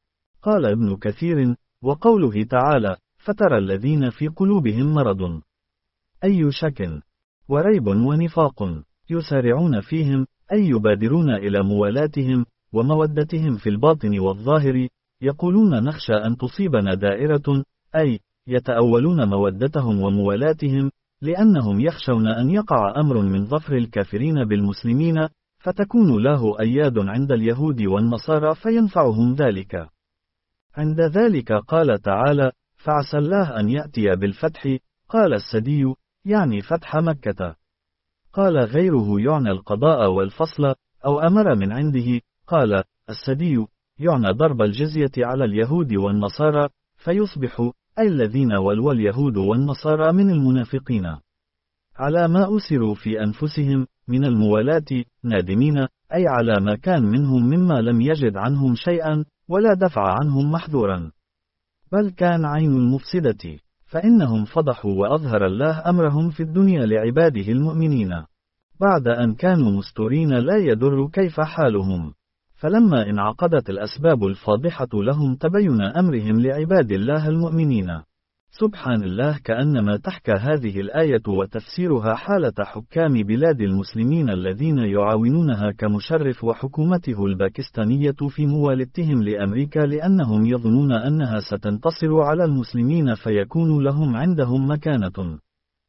قال ابن كثير: وقوله تعالى: فترى الذين في قلوبهم مرض، أي شك وريب ونفاق يسارعون فيهم، أي يبادرون إلى موالاتهم ومودتهم في الباطن والظاهر، يقولون نخشى أن تصيبنا دائرة، أي يتأولون مودتهم وموالاتهم، لأنهم يخشون أن يقع أمر من ظفر الكافرين بالمسلمين، فتكون له أياد عند اليهود والنصارى فينفعهم ذلك. عند ذلك قال تعالى: فعسى الله أن يأتي بالفتح. قال السدي: يعني فتح مكة. قال غيره: يعنى القضاء والفصل، أو أمر من عنده. قال السدي: يعنى ضرب الجزية على اليهود والنصارى، فيصبح أي الذين ولوا اليهود والنصارى من المنافقين على ما أسروا في أنفسهم من الموالاة نادمين، أي على ما كان منهم مما لم يجد عنهم شيئا ولا دفع عنهم محذورا، بل كان عين المفسدة، فإنهم فضحوا وأظهر الله أمرهم في الدنيا لعباده المؤمنين بعد أن كانوا مستورين لا يدر كيف حالهم. فلما انعقدت الأسباب الفاضحة لهم تبين أمرهم لعباد الله المؤمنين. سبحان الله. كأنما تحكى هذه الآية وتفسيرها حالة حكام بلاد المسلمين الذين يعاونونها كمشرف وحكومته الباكستانية في موالتهم لأمريكا، لأنهم يظنون أنها ستنتصر على المسلمين فيكون لهم عندهم مكانة،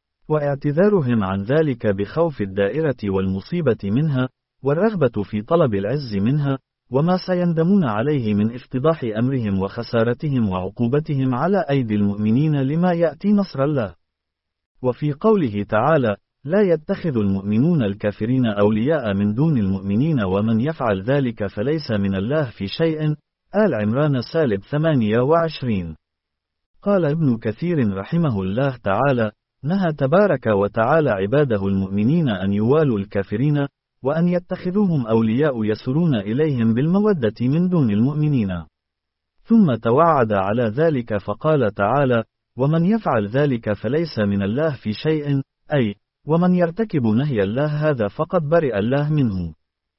واعتذارهم عن ذلك بخوف الدائرة والمصيبة منها، والرغبة في طلب العز منها، وما سيندمون عليه من افتضاح أمرهم وخسارتهم وعقوبتهم على أيدي المؤمنين لما يأتي نصر الله. وفي قوله تعالى: لا يتخذ المؤمنون الكافرين أولياء من دون المؤمنين ومن يفعل ذلك فليس من الله في شيء. آل عمران سالب ثمانية وعشرين. قال ابن كثير رحمه الله تعالى: نهى تبارك وتعالى عباده المؤمنين أن يوالوا الكافرين، وأن يتخذوهم أولياء يسرون إليهم بالمودة من دون المؤمنين. ثم توعد على ذلك فقال تعالى: ومن يفعل ذلك فليس من الله في شيء، أي ومن يرتكب نهي الله هذا فقد برئ الله منه.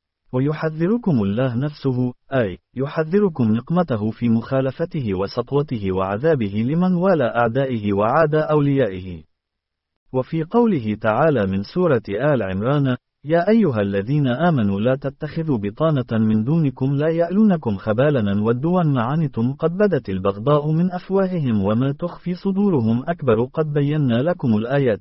ويحذركم الله نفسه، أي يحذركم نقمته في مخالفته وسطوته وعذابه لمن والى أعدائه وعاد أوليائه. وفي قوله تعالى من سورة آل عمران: يا أيها الذين آمنوا لا تتخذوا بطانة من دونكم لا يألونكم خبالا ودوا ما عنتم قد بدت البغضاء من أفواههم وما تخفي صدورهم أكبر قد بينا لكم الآيات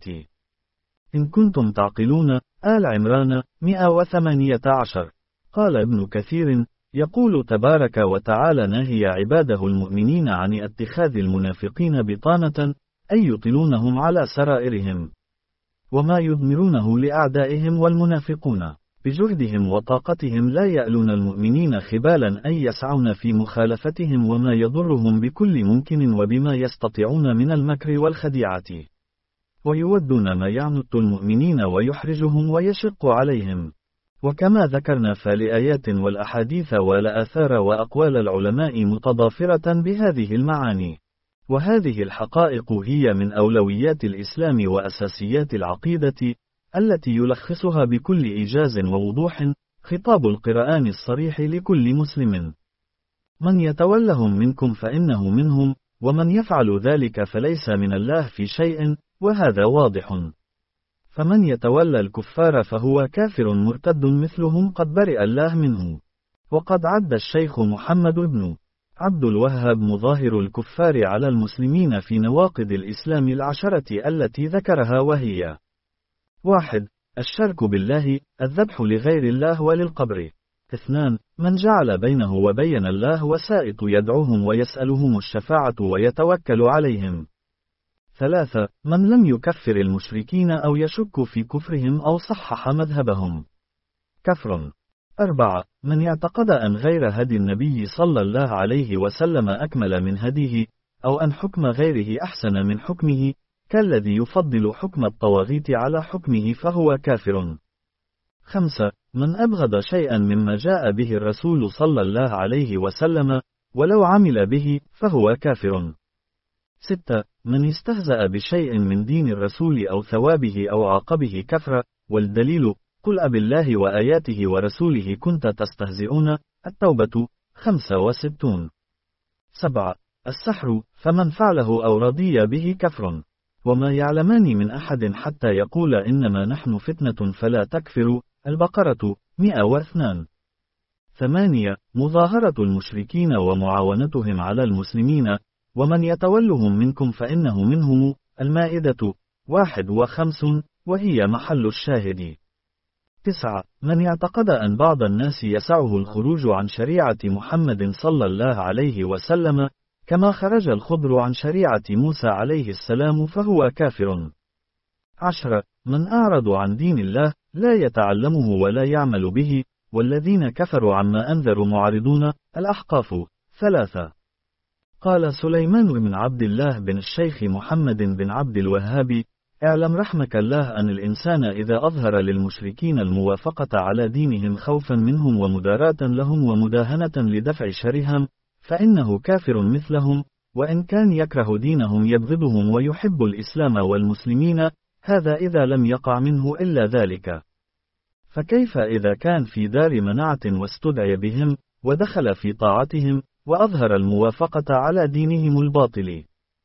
إن كنتم تعقلون. آل عمران مئة وثمانية عشر. قال ابن كثير: يقول تبارك وتعالى ناهي عباده المؤمنين عن اتخاذ المنافقين بطانة، أي يطلونهم على سرائرهم وما يضمرونه لأعدائهم، والمنافقون بجهدهم وطاقتهم لا يألون المؤمنين خبالا، أي يسعون في مخالفتهم وما يضرهم بكل ممكن وبما يستطيعون من المكر والخديعة، ويودون ما يعنت المؤمنين ويحرجهم ويشق عليهم. وكما ذكرنا فالآيات والأحاديث والآثار وأقوال العلماء متضافرة بهذه المعاني. وهذه الحقائق هي من أولويات الإسلام وأساسيات العقيدة التي يلخصها بكل إيجاز ووضوح خطاب القرآن الصريح لكل مسلم: من يتولهم منكم فإنه منهم، ومن يفعل ذلك فليس من الله في شيء. وهذا واضح. فمن يتولى الكفار فهو كافر مرتد مثلهم قد برئ الله منه. وقد عد الشيخ محمد بن عبد الوهاب مظاهر الكفار على المسلمين في نواقض الإسلام العشرة التي ذكرها، وهي: واحد. الشرك بالله، الذبح لغير الله وللقبر. اثنان. من جعل بينه وبين الله وسائط يدعوهم ويسألهم الشفاعة ويتوكل عليهم. ثلاثة. من لم يكفر المشركين أو يشك في كفرهم أو صحح مذهبهم. كفر. أربعة. من اعتقد أن غير هدي النبي صلى الله عليه وسلم أكمل من هديه، أو أن حكم غيره أحسن من حكمه، كالذي يفضل حكم الطواغيت على حكمه، فهو كافر. خمسة. من أبغض شيئا مما جاء به الرسول صلى الله عليه وسلم، ولو عمل به، فهو كافر. ستة. من استهزأ بشيء من دين الرسول أو ثوابه أو عاقبه كفر، والدليل: قل أبالله وآياته ورسوله كنت تستهزئون. التوبة خمسة وستون. سبعة. السحر، فمن فعله أو رضي به كفر. وما يعلمان من أحد حتى يقول إنما نحن فتنة فلا تكفروا. البقرة مئة واثنان. ثمانية. مظاهرة المشركين ومعاونتهم على المسلمين، ومن يتولهم منكم فإنه منهم. المائدة واحد وخمسون، وهي محل الشاهد. تسعة. من اعتقد أن بعض الناس يسعه الخروج عن شريعة محمد صلى الله عليه وسلم، كما خرج الخضر عن شريعة موسى عليه السلام، فهو كافر. عشرة. من أعرض عن دين الله، لا يتعلمه ولا يعمل به، والذين كفروا عما أنذروا معرضون. الأحقاف ثلاثة. قال سليمان بن عبد الله بن الشيخ محمد بن عبد الوهاب: اعلم رحمك الله أن الإنسان إذا أظهر للمشركين الموافقة على دينهم خوفا منهم ومداراة لهم ومداهنة لدفع شرهم، فإنه كافر مثلهم، وإن كان يكره دينهم يبغضهم ويحب الإسلام والمسلمين، هذا إذا لم يقع منه إلا ذلك. فكيف إذا كان في دار منعة واستدعي بهم، ودخل في طاعتهم، وأظهر الموافقة على دينهم الباطل،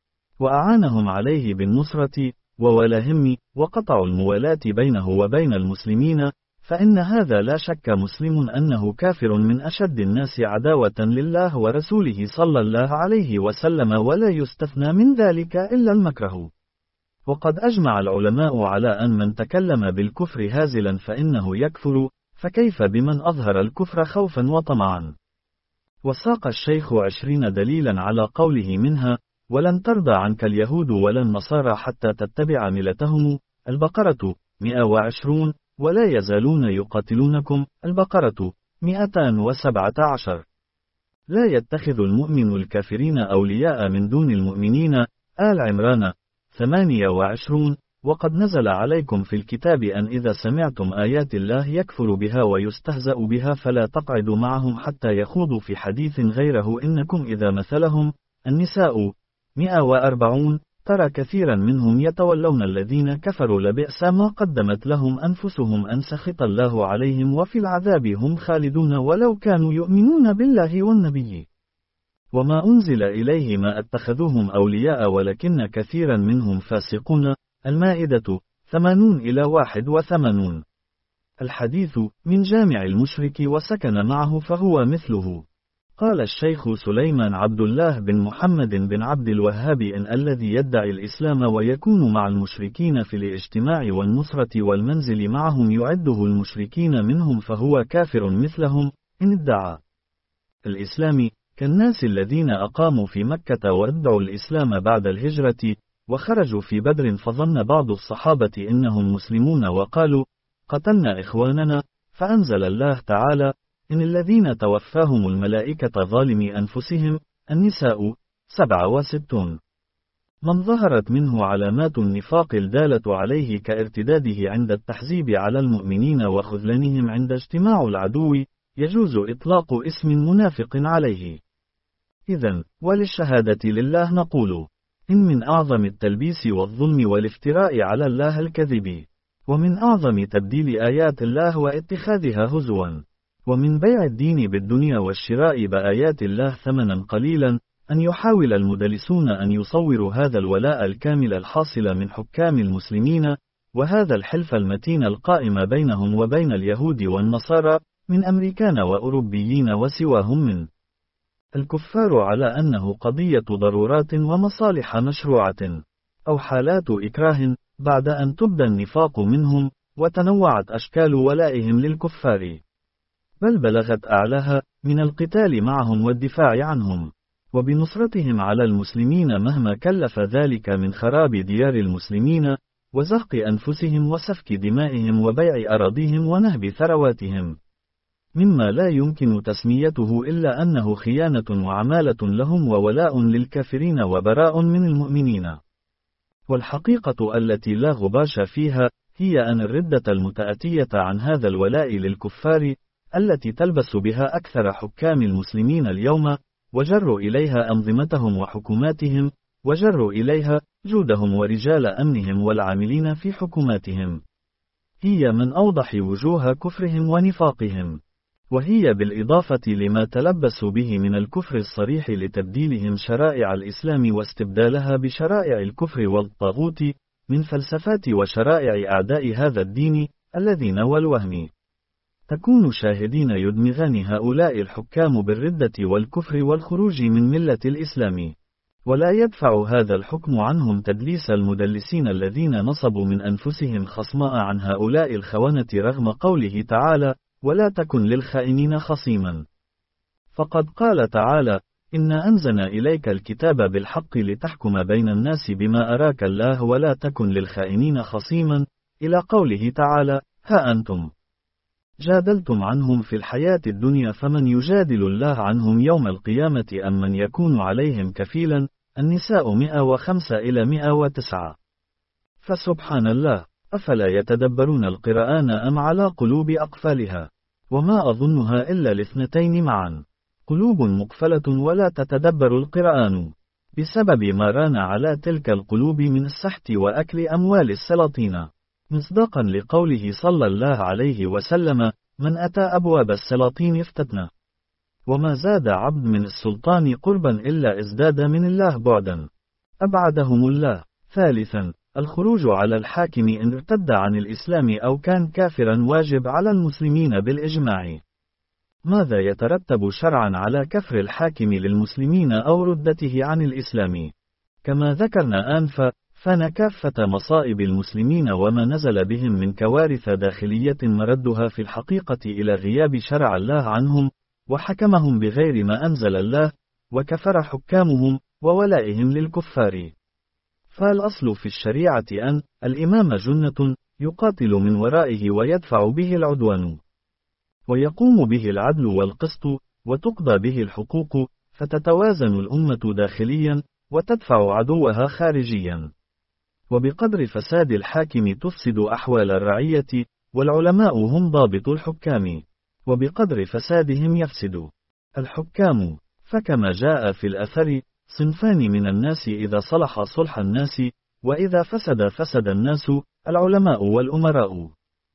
وأعانهم عليه بالنصرة وولاهم، وقطعوا الموالاة بينه وبين المسلمين، فإن هذا لا شك مسلم أنه كافر من أشد الناس عداوة لله ورسوله صلى الله عليه وسلم، ولا يستثنى من ذلك إلا المكره. وقد أجمع العلماء على أن من تكلم بالكفر هازلا فإنه يكفر، فكيف بمن أظهر الكفر خوفا وطمعا؟ وساق الشيخ عشرين دليلا على قوله منها: ولن ترضى عنك اليهود ولا النصارى حتى تتبع ملتهم. البقرة مئة وعشرون. ولا يزالون يقاتلونكم. البقرة مئتان وسبعة عشر. لا يتخذ المؤمن الكافرين أولياء من دون المؤمنين. آل عمران ثمانية وعشرون. وقد نزل عليكم في الكتاب أن إذا سمعتم آيات الله يكفر بها ويستهزأ بها فلا تقعدوا معهم حتى يخوضوا في حديث غيره إنكم إذا مثلهم. النساء مئة وأربعون. ترى كثيرا منهم يتولون الذين كفروا لبئس ما قدمت لهم أنفسهم أن سخط الله عليهم وفي العذاب هم خالدون ولو كانوا يؤمنون بالله والنبي وما أنزل إليه ما اتخذوهم أولياء ولكن كثيرا منهم فاسقون. المائدة ثمانون إلى واحد وثمانون. الحديث من جامع المشرك وسكن معه فهو مثله. قال الشيخ سليمان عبد الله بن محمد بن عبد الوهاب: إن الذي يدعي الإسلام ويكون مع المشركين في الاجتماع والنصرة والمنزل معهم يعده المشركين منهم فهو كافر مثلهم. إن ادعى الإسلام كالناس الذين أقاموا في مكة وادعوا الإسلام بعد الهجرة وخرجوا في بدر، فظن بعض الصحابة إنهم مسلمون وقالوا: قتلنا إخواننا، فأنزل الله تعالى: إن الذين توفاهم الملائكة ظالمي أنفسهم. النساء سبعة وستون. من ظهرت منه علامات النفاق الدالة عليه كارتداده عند التحزيب على المؤمنين وخذلانهم عند اجتماع العدو، يجوز إطلاق اسم منافق عليه. إذن وللشهادة لله نقول: إن من أعظم التلبيس والظلم والافتراء على الله الكذب، ومن أعظم تبديل آيات الله واتخاذها هزوا، ومن بيع الدين بالدنيا والشراء بآيات الله ثمنا قليلا، أن يحاول المدلسون أن يصوروا هذا الولاء الكامل الحاصل من حكام المسلمين، وهذا الحلف المتين القائم بينهم وبين اليهود والنصارى من أمريكان وأوروبيين وسواهم من الكفار على أنه قضية ضرورات ومصالح مشروعة، أو حالات إكراه، بعد أن تبدى النفاق منهم، وتنوعت أشكال ولائهم للكفار، بل بلغت أعلاها، من القتال معهم والدفاع عنهم، وبنصرتهم على المسلمين مهما كلف ذلك من خراب ديار المسلمين، وزهق أنفسهم وسفك دمائهم وبيع أراضيهم ونهب ثرواتهم، مما لا يمكن تسميته إلا أنه خيانة وعمالة لهم وولاء للكافرين وبراء من المؤمنين. والحقيقة التي لا غباش فيها، هي أن الردة المتأتية عن هذا الولاء للكفار، التي تلبس بها أكثر حكام المسلمين اليوم، وجروا إليها أنظمتهم وحكوماتهم، وجروا إليها جودهم ورجال أمنهم والعاملين في حكوماتهم، هي من أوضح وجوه كفرهم ونفاقهم، وهي بالإضافة لما تلبسوا به من الكفر الصريح لتبديلهم شرائع الإسلام واستبدالها بشرائع الكفر والطاغوت، من فلسفات وشرائع أعداء هذا الدين الذين والوهم. تكون شاهدين يدمغان هؤلاء الحكام بالردة والكفر والخروج من ملة الإسلام، ولا يدفع هذا الحكم عنهم تدليس المدلسين الذين نصبوا من أنفسهم خصماء عن هؤلاء الخونة، رغم قوله تعالى: ولا تكن للخائنين خصيما. فقد قال تعالى: إنا أنزلنا إليك الكتاب بالحق لتحكم بين الناس بما أراك الله ولا تكن للخائنين خصيما، إلى قوله تعالى: ها أنتم جادلتم عنهم في الحياة الدنيا فمن يجادل الله عنهم يوم القيامة أم من يكون عليهم كفيلا. النساء مئة وخمسة إلى مئة وتسعة. فسبحان الله، أفلا يتدبرون القرآن أم على قلوب أقفالها؟ وما أظنها إلا الاثنتين معا، قلوب مقفلة ولا تتدبر القرآن، بسبب ما ران على تلك القلوب من السحت وأكل أموال السلاطين، مصداقا لقوله صلى الله عليه وسلم: من أتى أبواب السلاطين افتتن. وما زاد عبد من السلطان قربا إلا ازداد من الله بعدا، أبعدهم الله. ثالثا، الخروج على الحاكم إن ارتد عن الإسلام أو كان كافرا واجب على المسلمين بالإجماع. ماذا يترتب شرعا على كفر الحاكم للمسلمين أو ردته عن الإسلام؟ كما ذكرنا آنفا، فان كافة مصائب المسلمين وما نزل بهم من كوارث داخلية مردها في الحقيقة إلى غياب شرع الله عنهم، وحكمهم بغير ما أنزل الله، وكفر حكامهم وولائهم للكفار. فالأصل في الشريعة أن الإمام جنة يقاتل من ورائه ويدفع به العدوان، ويقوم به العدل والقسط، وتقضى به الحقوق، فتتوازن الأمة داخليا، وتدفع عدوها خارجيا. وبقدر فساد الحاكم تفسد أحوال الرعية، والعلماء هم ضابط الحكام، وبقدر فسادهم يفسد الحكام. فكما جاء في الأثر: صنفان من الناس إذا صلح صلح الناس، وإذا فسد فسد الناس، العلماء والأمراء.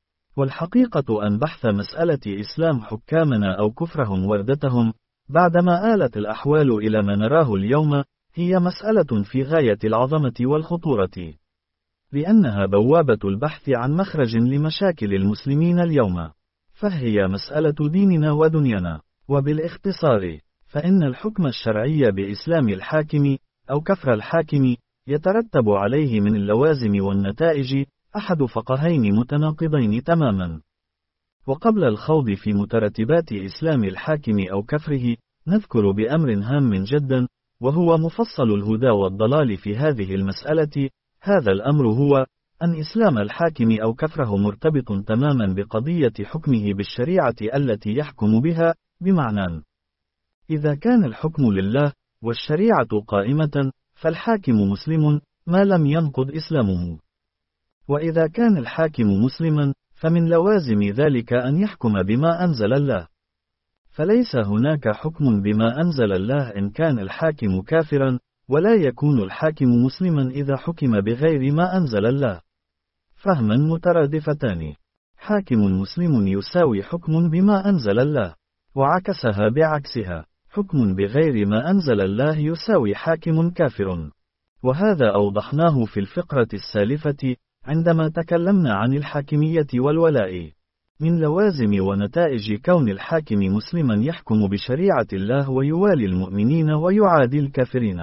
والحقيقة أن بحث مسألة إسلام حكامنا أو كفرهم وردتهم، بعدما آلت الأحوال إلى ما نراه اليوم، هي مسألة في غاية العظمة والخطورة، لأنها بوابة البحث عن مخرج لمشاكل المسلمين اليوم، فهي مسألة ديننا ودنيانا. وبالاختصار، فإن الحكم الشرعي بإسلام الحاكم أو كفر الحاكم يترتب عليه من اللوازم والنتائج أحد فقهين متناقضين تماما. وقبل الخوض في مترتبات إسلام الحاكم أو كفره، نذكر بأمر هام جدا، وهو مفصل الهدى والضلال في هذه المسألة. هذا الأمر هو أن إسلام الحاكم أو كفره مرتبط تماما بقضية حكمه بالشريعة التي يحكم بها، بمعنى: إذا كان الحكم لله والشريعة قائمة، فالحاكم مسلم ما لم ينقض إسلامه. وإذا كان الحاكم مسلما، فمن لوازم ذلك أن يحكم بما أنزل الله. فليس هناك حكم بما أنزل الله إن كان الحاكم كافرا، ولا يكون الحاكم مسلما إذا حكم بغير ما أنزل الله. فهما مترادفتان: حاكم مسلم يساوي حكم بما أنزل الله، وعكسها بعكسها، حكم بغير ما أنزل الله يساوي حاكم كافر. وهذا أوضحناه في الفقرة السالفة، عندما تكلمنا عن الحاكمية والولاء. من لوازم ونتائج كون الحاكم مسلما يحكم بشريعة الله ويوالي المؤمنين ويعادي الكافرين.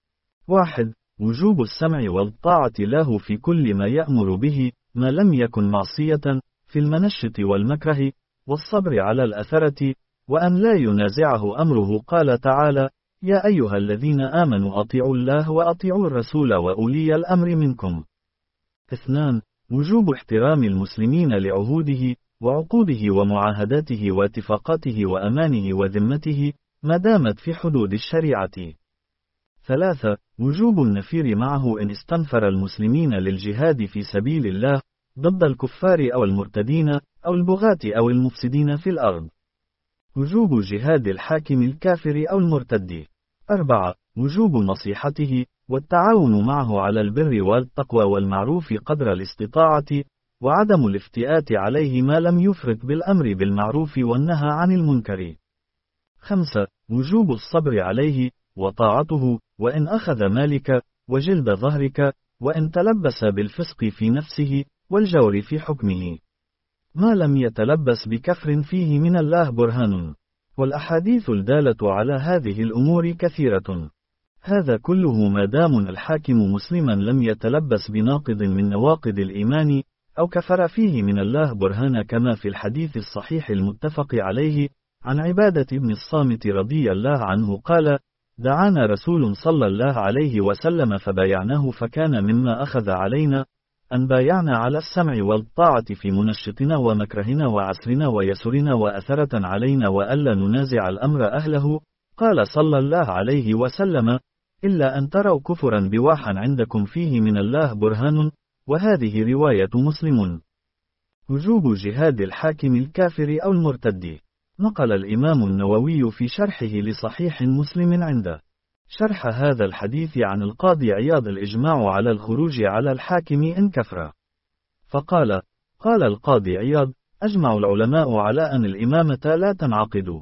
واحد. وجوب السمع والطاعة له في كل ما يأمر به، ما لم يكن معصية، في المنشط والمكره، والصبر على الأثرة، وأن لا ينازعه أمره. قال تعالى: يا أيها الذين آمنوا أطيعوا الله وأطيعوا الرسول وأولي الأمر منكم. اثنان. وجوب احترام المسلمين لعهوده وعقوده ومعاهداته واتفاقاته وأمانه وذمته، ما دامت في حدود الشريعة. ثلاثة. وجوب النفير معه إن استنفر المسلمين للجهاد في سبيل الله ضد الكفار أو المرتدين أو البغاة أو المفسدين في الأرض. وجوب جهاد الحاكم الكافر أو المرتد. أربعة. وجوب نصيحته والتعاون معه على البر والتقوى والمعروف قدر الاستطاعة، وعدم الافتئات عليه ما لم يفرط بالأمر بالمعروف والنهى عن المنكر. خمسة. وجوب الصبر عليه وطاعته، وإن أخذ مالك وجلد ظهرك، وإن تلبس بالفسق في نفسه والجور في حكمه، ما لم يتلبس بكفر فيه من الله برهان. والأحاديث الدالة على هذه الأمور كثيرة. هذا كله ما دام الحاكم مسلما لم يتلبس بناقض من نواقض الإيمان أو كفر فيه من الله برهان، كما في الحديث الصحيح المتفق عليه عن عبادة بن الصامت رضي الله عنه قال: دعانا رسول صلى الله عليه وسلم فبايعناه، فكان مما أخذ علينا أن بايعنا على السمع والطاعة في منشطنا ومكرهنا وعسرنا ويسرنا وأثرة علينا، وألا ننازع الأمر أهله. قال صلى الله عليه وسلم: إلا أن تروا كفرا بواحا عندكم فيه من الله برهان. وهذه رواية مسلم. وجوب جهاد الحاكم الكافر أو المرتد. نقل الإمام النووي في شرحه لصحيح مسلم عند شرح هذا الحديث عن القاضي عياض الإجماع على الخروج على الحاكم إن كفر. فقال: قال القاضي عياض: أجمع العلماء على أن الإمامة لا تنعقد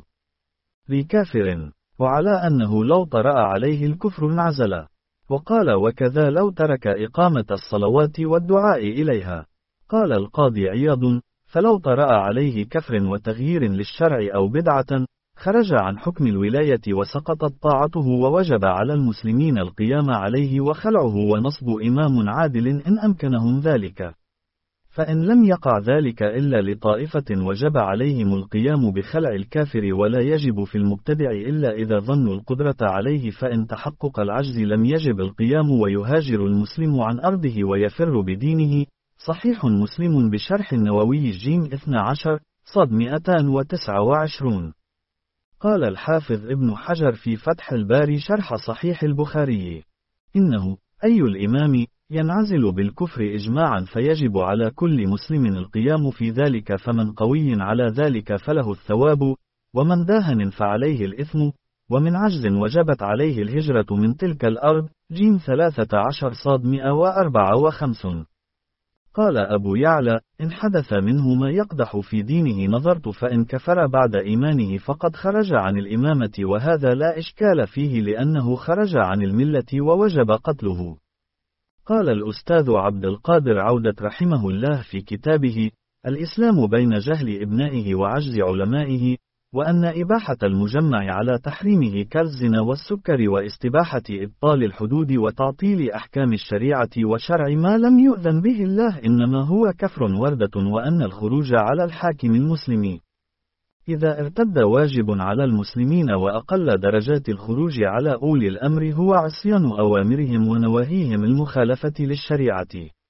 لكافر، وعلى أنه لو طرأ عليه الكفر انعزل. وقال: وكذا لو ترك إقامة الصلوات والدعاء إليها. قال القاضي عياض: فلو طرأ عليه كفر وتغيير للشرع أو بدعة، خرج عن حكم الولاية وسقطت طاعته، ووجب على المسلمين القيام عليه وخلعه ونصب إمام عادل إن أمكنهم ذلك. فإن لم يقع ذلك إلا لطائفة وجب عليهم القيام بخلع الكافر، ولا يجب في المبتدع إلا إذا ظنوا القدرة عليه، فإن تحقق العجز لم يجب القيام، ويهاجر المسلم عن أرضه ويفر بدينه. صحيح مسلم بشرح النووي جيم اثنى عشر صاد مئتان وتسعة وعشرون. قال الحافظ ابن حجر في فتح الباري شرح صحيح البخاري: إنه أي الإمام ينعزل بالكفر إجماعا، فيجب على كل مسلم القيام في ذلك، فمن قوي على ذلك فله الثواب، ومن داهن فعليه الإثم، ومن عجز وجبت عليه الهجرة من تلك الأرض. جيم ثلاثة عشر صاد مئة وأربعة وخمسون. قال أبو يعلى: إن حدث منه ما يقدح في دينه نظرت، فإن كفر بعد إيمانه فقد خرج عن الإمامة، وهذا لا إشكال فيه لأنه خرج عن الملة ووجب قتله. قال الأستاذ عبد القادر عودة رحمه الله في كتابه الإسلام بين جهل إبنائه وعجز علمائه، وأن إباحة المجمع على تحريمه كالزنا والسكر، واستباحة إبطال الحدود وتعطيل أحكام الشريعة وشرع ما لم يؤذن به الله إنما هو كفر وردة، وأن الخروج على الحاكم المسلم إذا ارتد واجب على المسلمين، وأقل درجات الخروج على أولي الأمر هو عصيان أوامرهم ونواهيهم المخالفة للشريعة.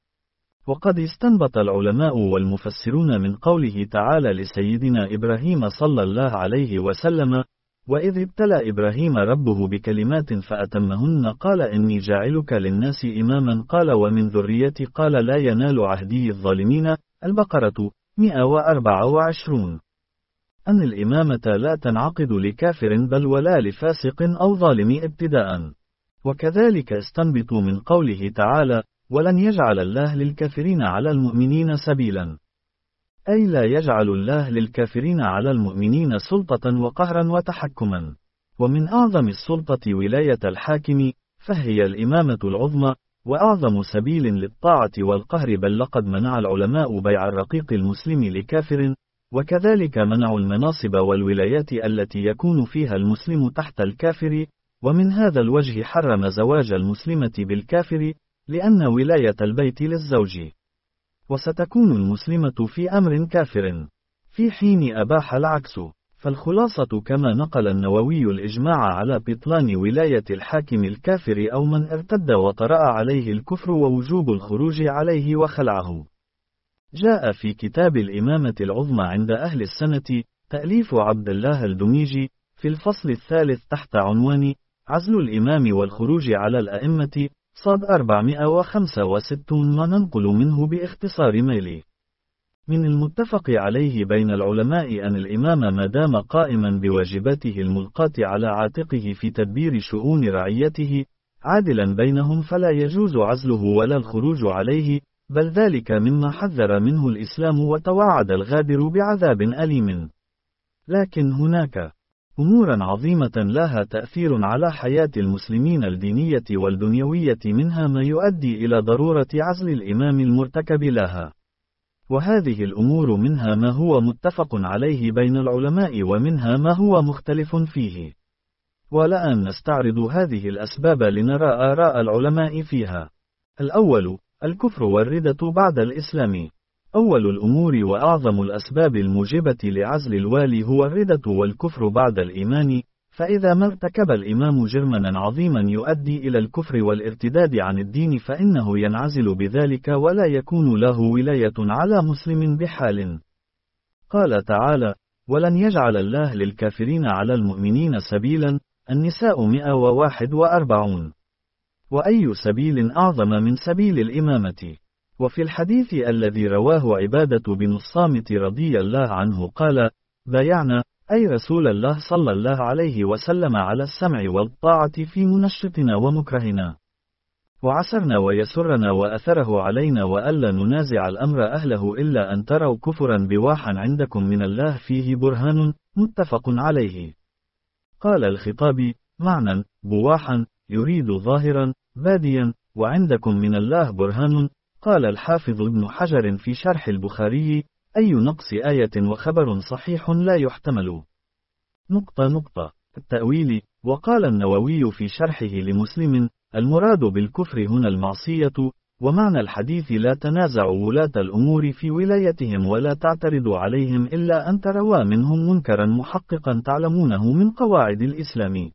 وقد استنبط العلماء والمفسرون من قوله تعالى لسيدنا إبراهيم صلى الله عليه وسلم: وإذ ابتلى إبراهيم ربه بكلمات فأتمهن قال إني جاعلك للناس إماما قال ومن ذريتي قال لا ينال عهدي الظالمين. البقرة مئة وأربعة وعشرون. أن الإمامة لا تنعقد لكافر بل ولا لفاسق أو ظالم ابتداء. وكذلك استنبطوا من قوله تعالى: ولن يجعل الله للكافرين على المؤمنين سبيلا، أي لا يجعل الله للكافرين على المؤمنين سلطة وقهرا وتحكما. ومن أعظم السلطة ولاية الحاكم، فهي الإمامة العظمى، وأعظم سبيل للطاعة والقهر، بل لقد منع العلماء بيع الرقيق المسلم لكافر، وكذلك منعوا المناصب والولايات التي يكون فيها المسلم تحت الكافر، ومن هذا الوجه حرم زواج المسلمة بالكافر، لأن ولاية البيت للزوج، وستكون المسلمة في أمر كافر، في حين أباح العكس. فالخلاصة كما نقل النووي الإجماع على بطلان ولاية الحاكم الكافر أو من ارتد وطرأ عليه الكفر ووجوب الخروج عليه وخلعه. جاء في كتاب الإمامة العظمى عند أهل السنة تأليف عبد الله الدميجي في الفصل الثالث تحت عنوان عزل الإمام والخروج على الأئمة صاد أربعمائة وخمسة وستين، ما ننقل منه باختصار ميلي. من المتفق عليه بين العلماء أن الإمام ما دام قائما بواجباته الملقاة على عاتقه في تدبير شؤون رعيته عادلا بينهم فلا يجوز عزله ولا الخروج عليه، بل ذلك مما حذر منه الإسلام وتوعد الغادر بعذاب أليم. لكن هناك أمورا عظيمة لها تأثير على حياة المسلمين الدينية والدنيوية، منها ما يؤدي إلى ضرورة عزل الإمام المرتكب لها. وهذه الأمور منها ما هو متفق عليه بين العلماء ومنها ما هو مختلف فيه. والآن نستعرض هذه الأسباب لنرى آراء العلماء فيها. الأول: الكفر والردة بعد الإسلام. أول الأمور وأعظم الأسباب الموجبة لعزل الوالي هو الردة والكفر بعد الإيمان، فإذا ما ارتكب الإمام جرما عظيما يؤدي إلى الكفر والارتداد عن الدين فإنه ينعزل بذلك ولا يكون له ولاية على مسلم بحال. قال تعالى: ولن يجعل الله للكافرين على المؤمنين سبيلا، النساء مئة وواحد وأربعون. وأي سبيل أعظم من سبيل الإمامة؟ وفي الحديث الذي رواه عبادة بن الصامت رضي الله عنه قال: بايعنا أي رسول الله صلى الله عليه وسلم على السمع والطاعة في منشطنا ومكرهنا، وعسرنا ويسرنا وأثره علينا وألا ننازع الأمر أهله إلا أن تروا كفرا بواحا عندكم من الله فيه برهان، متفق عليه. قال الخطابي: معنى بواحا يريد ظاهرا باديا، وعندكم من الله برهان. قال الحافظ ابن حجر في شرح البخاري: أي نقص آية وخبر صحيح لا يحتمل. نقطة نقطة التأويل. وقال النووي في شرحه لمسلم: المراد بالكفر هنا المعصية، ومعنى الحديث لا تنازعوا ولاة الأمور في ولايتهم ولا تعترضوا عليهم إلا أن تروا منهم منكرا محققا تعلمونه من قواعد الإسلام.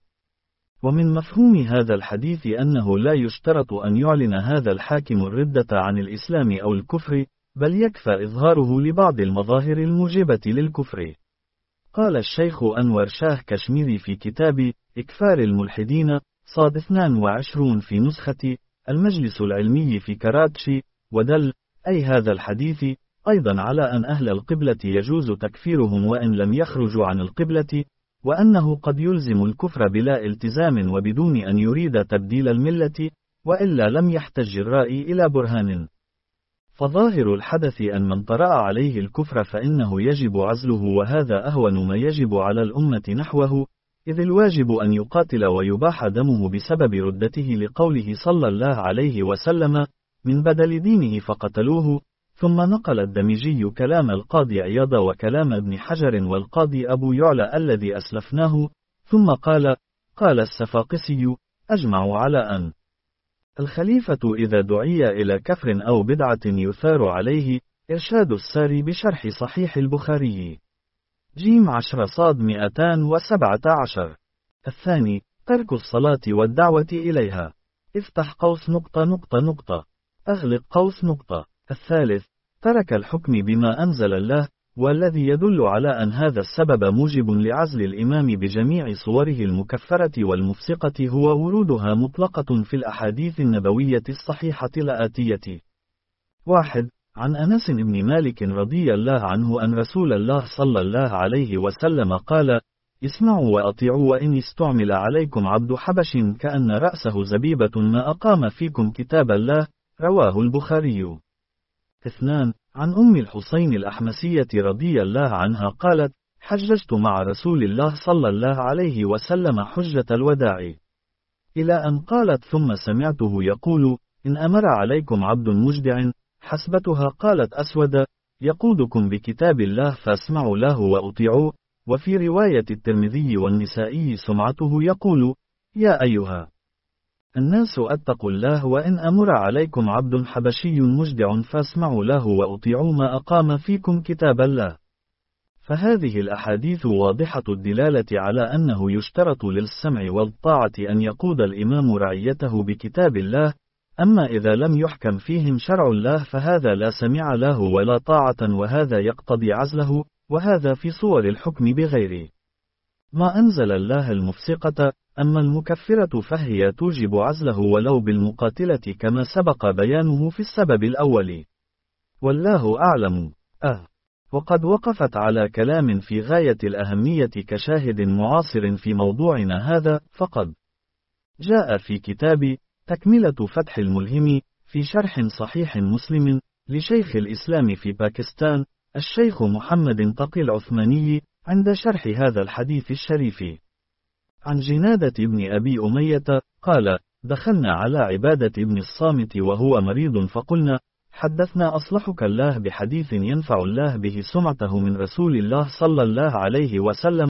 ومن مفهوم هذا الحديث أنه لا يشترط أن يعلن هذا الحاكم الردة عن الإسلام أو الكفر، بل يكفى إظهاره لبعض المظاهر الموجبة للكفر. قال الشيخ أنور شاه كشميري في كتاب إكفار الملحدين صاد اثنين وعشرين في نسخة المجلس العلمي في كراتشي، ودل أي هذا الحديث أيضا على أن أهل القبلة يجوز تكفيرهم وإن لم يخرجوا عن القبلة، وأنه قد يلزم الكفر بلا التزام وبدون أن يريد تبديل الملة، وإلا لم يحتج الرائي إلى برهان. فظاهر الحدث أن من طرأ عليه الكفر فإنه يجب عزله، وهذا أهون ما يجب على الأمة نحوه، إذ الواجب أن يقاتل ويباح دمه بسبب ردته لقوله صلى الله عليه وسلم: من بدل دينه فقتلوه. ثم نقل الدميجي كلام القاضي عياض وكلام ابن حجر والقاضي أبو يعلى الذي أسلفناه، ثم قال: قال السفاقسي: أجمع على أن الخليفة إذا دعي إلى كفر أو بدعة يثار عليه. إرشاد الساري بشرح صحيح البخاري. جيم عشر صاد مئتان وسبعة عشر. الثاني: ترك الصلاة والدعوة إليها. افتح قوس نقطة نقطة نقطة أغلق قوس نقطة. الثالث: ترك الحكم بما أنزل الله، والذي يدل على أن هذا السبب موجب لعزل الإمام بجميع صوره المكفرة والمفسقة هو ورودها مطلقة في الأحاديث النبوية الصحيحة الآتية. واحد: عن أنس بن مالك رضي الله عنه أن رسول الله صلى الله عليه وسلم قال: اسمعوا وأطيعوا وإن استعمل عليكم عبد حبش كأن رأسه زبيبة ما أقام فيكم كتاب الله. رواه البخاري. اثنان: عن أم الحسين الأحمسية رضي الله عنها قالت: حججت مع رسول الله صلى الله عليه وسلم حجة الوداع، إلى أن قالت: ثم سمعته يقول: إن أمر عليكم عبد مجدع. حسبتها قالت: أسود، يقودكم بكتاب الله فاسمعوا له وأطيعوه. وفي رواية الترمذي والنسائي سمعته يقول: يا أيها الناس أتقوا الله وإن أمر عليكم عبد حبشي مجدع فاسمعوا له وأطيعوا ما أقام فيكم كتاب الله. فهذه الأحاديث واضحة الدلالة على أنه يشترط للسمع والطاعة أن يقود الإمام رعيته بكتاب الله، أما إذا لم يحكم فيهم شرع الله فهذا لا سمع له ولا طاعة، وهذا يقتضي عزله، وهذا في صور الحكم بغيره ما أنزل الله المفسقة. أما المكفرة فهي توجب عزله ولو بالمقاتلة كما سبق بيانه في السبب الأول، والله أعلم. أه وقد وقفت على كلام في غاية الأهمية كشاهد معاصر في موضوعنا هذا، فقد جاء في كتاب تكملة فتح الملهم في شرح صحيح مسلم لشيخ الإسلام في باكستان الشيخ محمد تقي العثماني عند شرح هذا الحديث الشريف عن جنادة ابن أبي أمية قال: دخلنا على عبادة ابن الصامت وهو مريض فقلنا: حدثنا أصلحك الله بحديث ينفع الله به سمعته من رسول الله صلى الله عليه وسلم.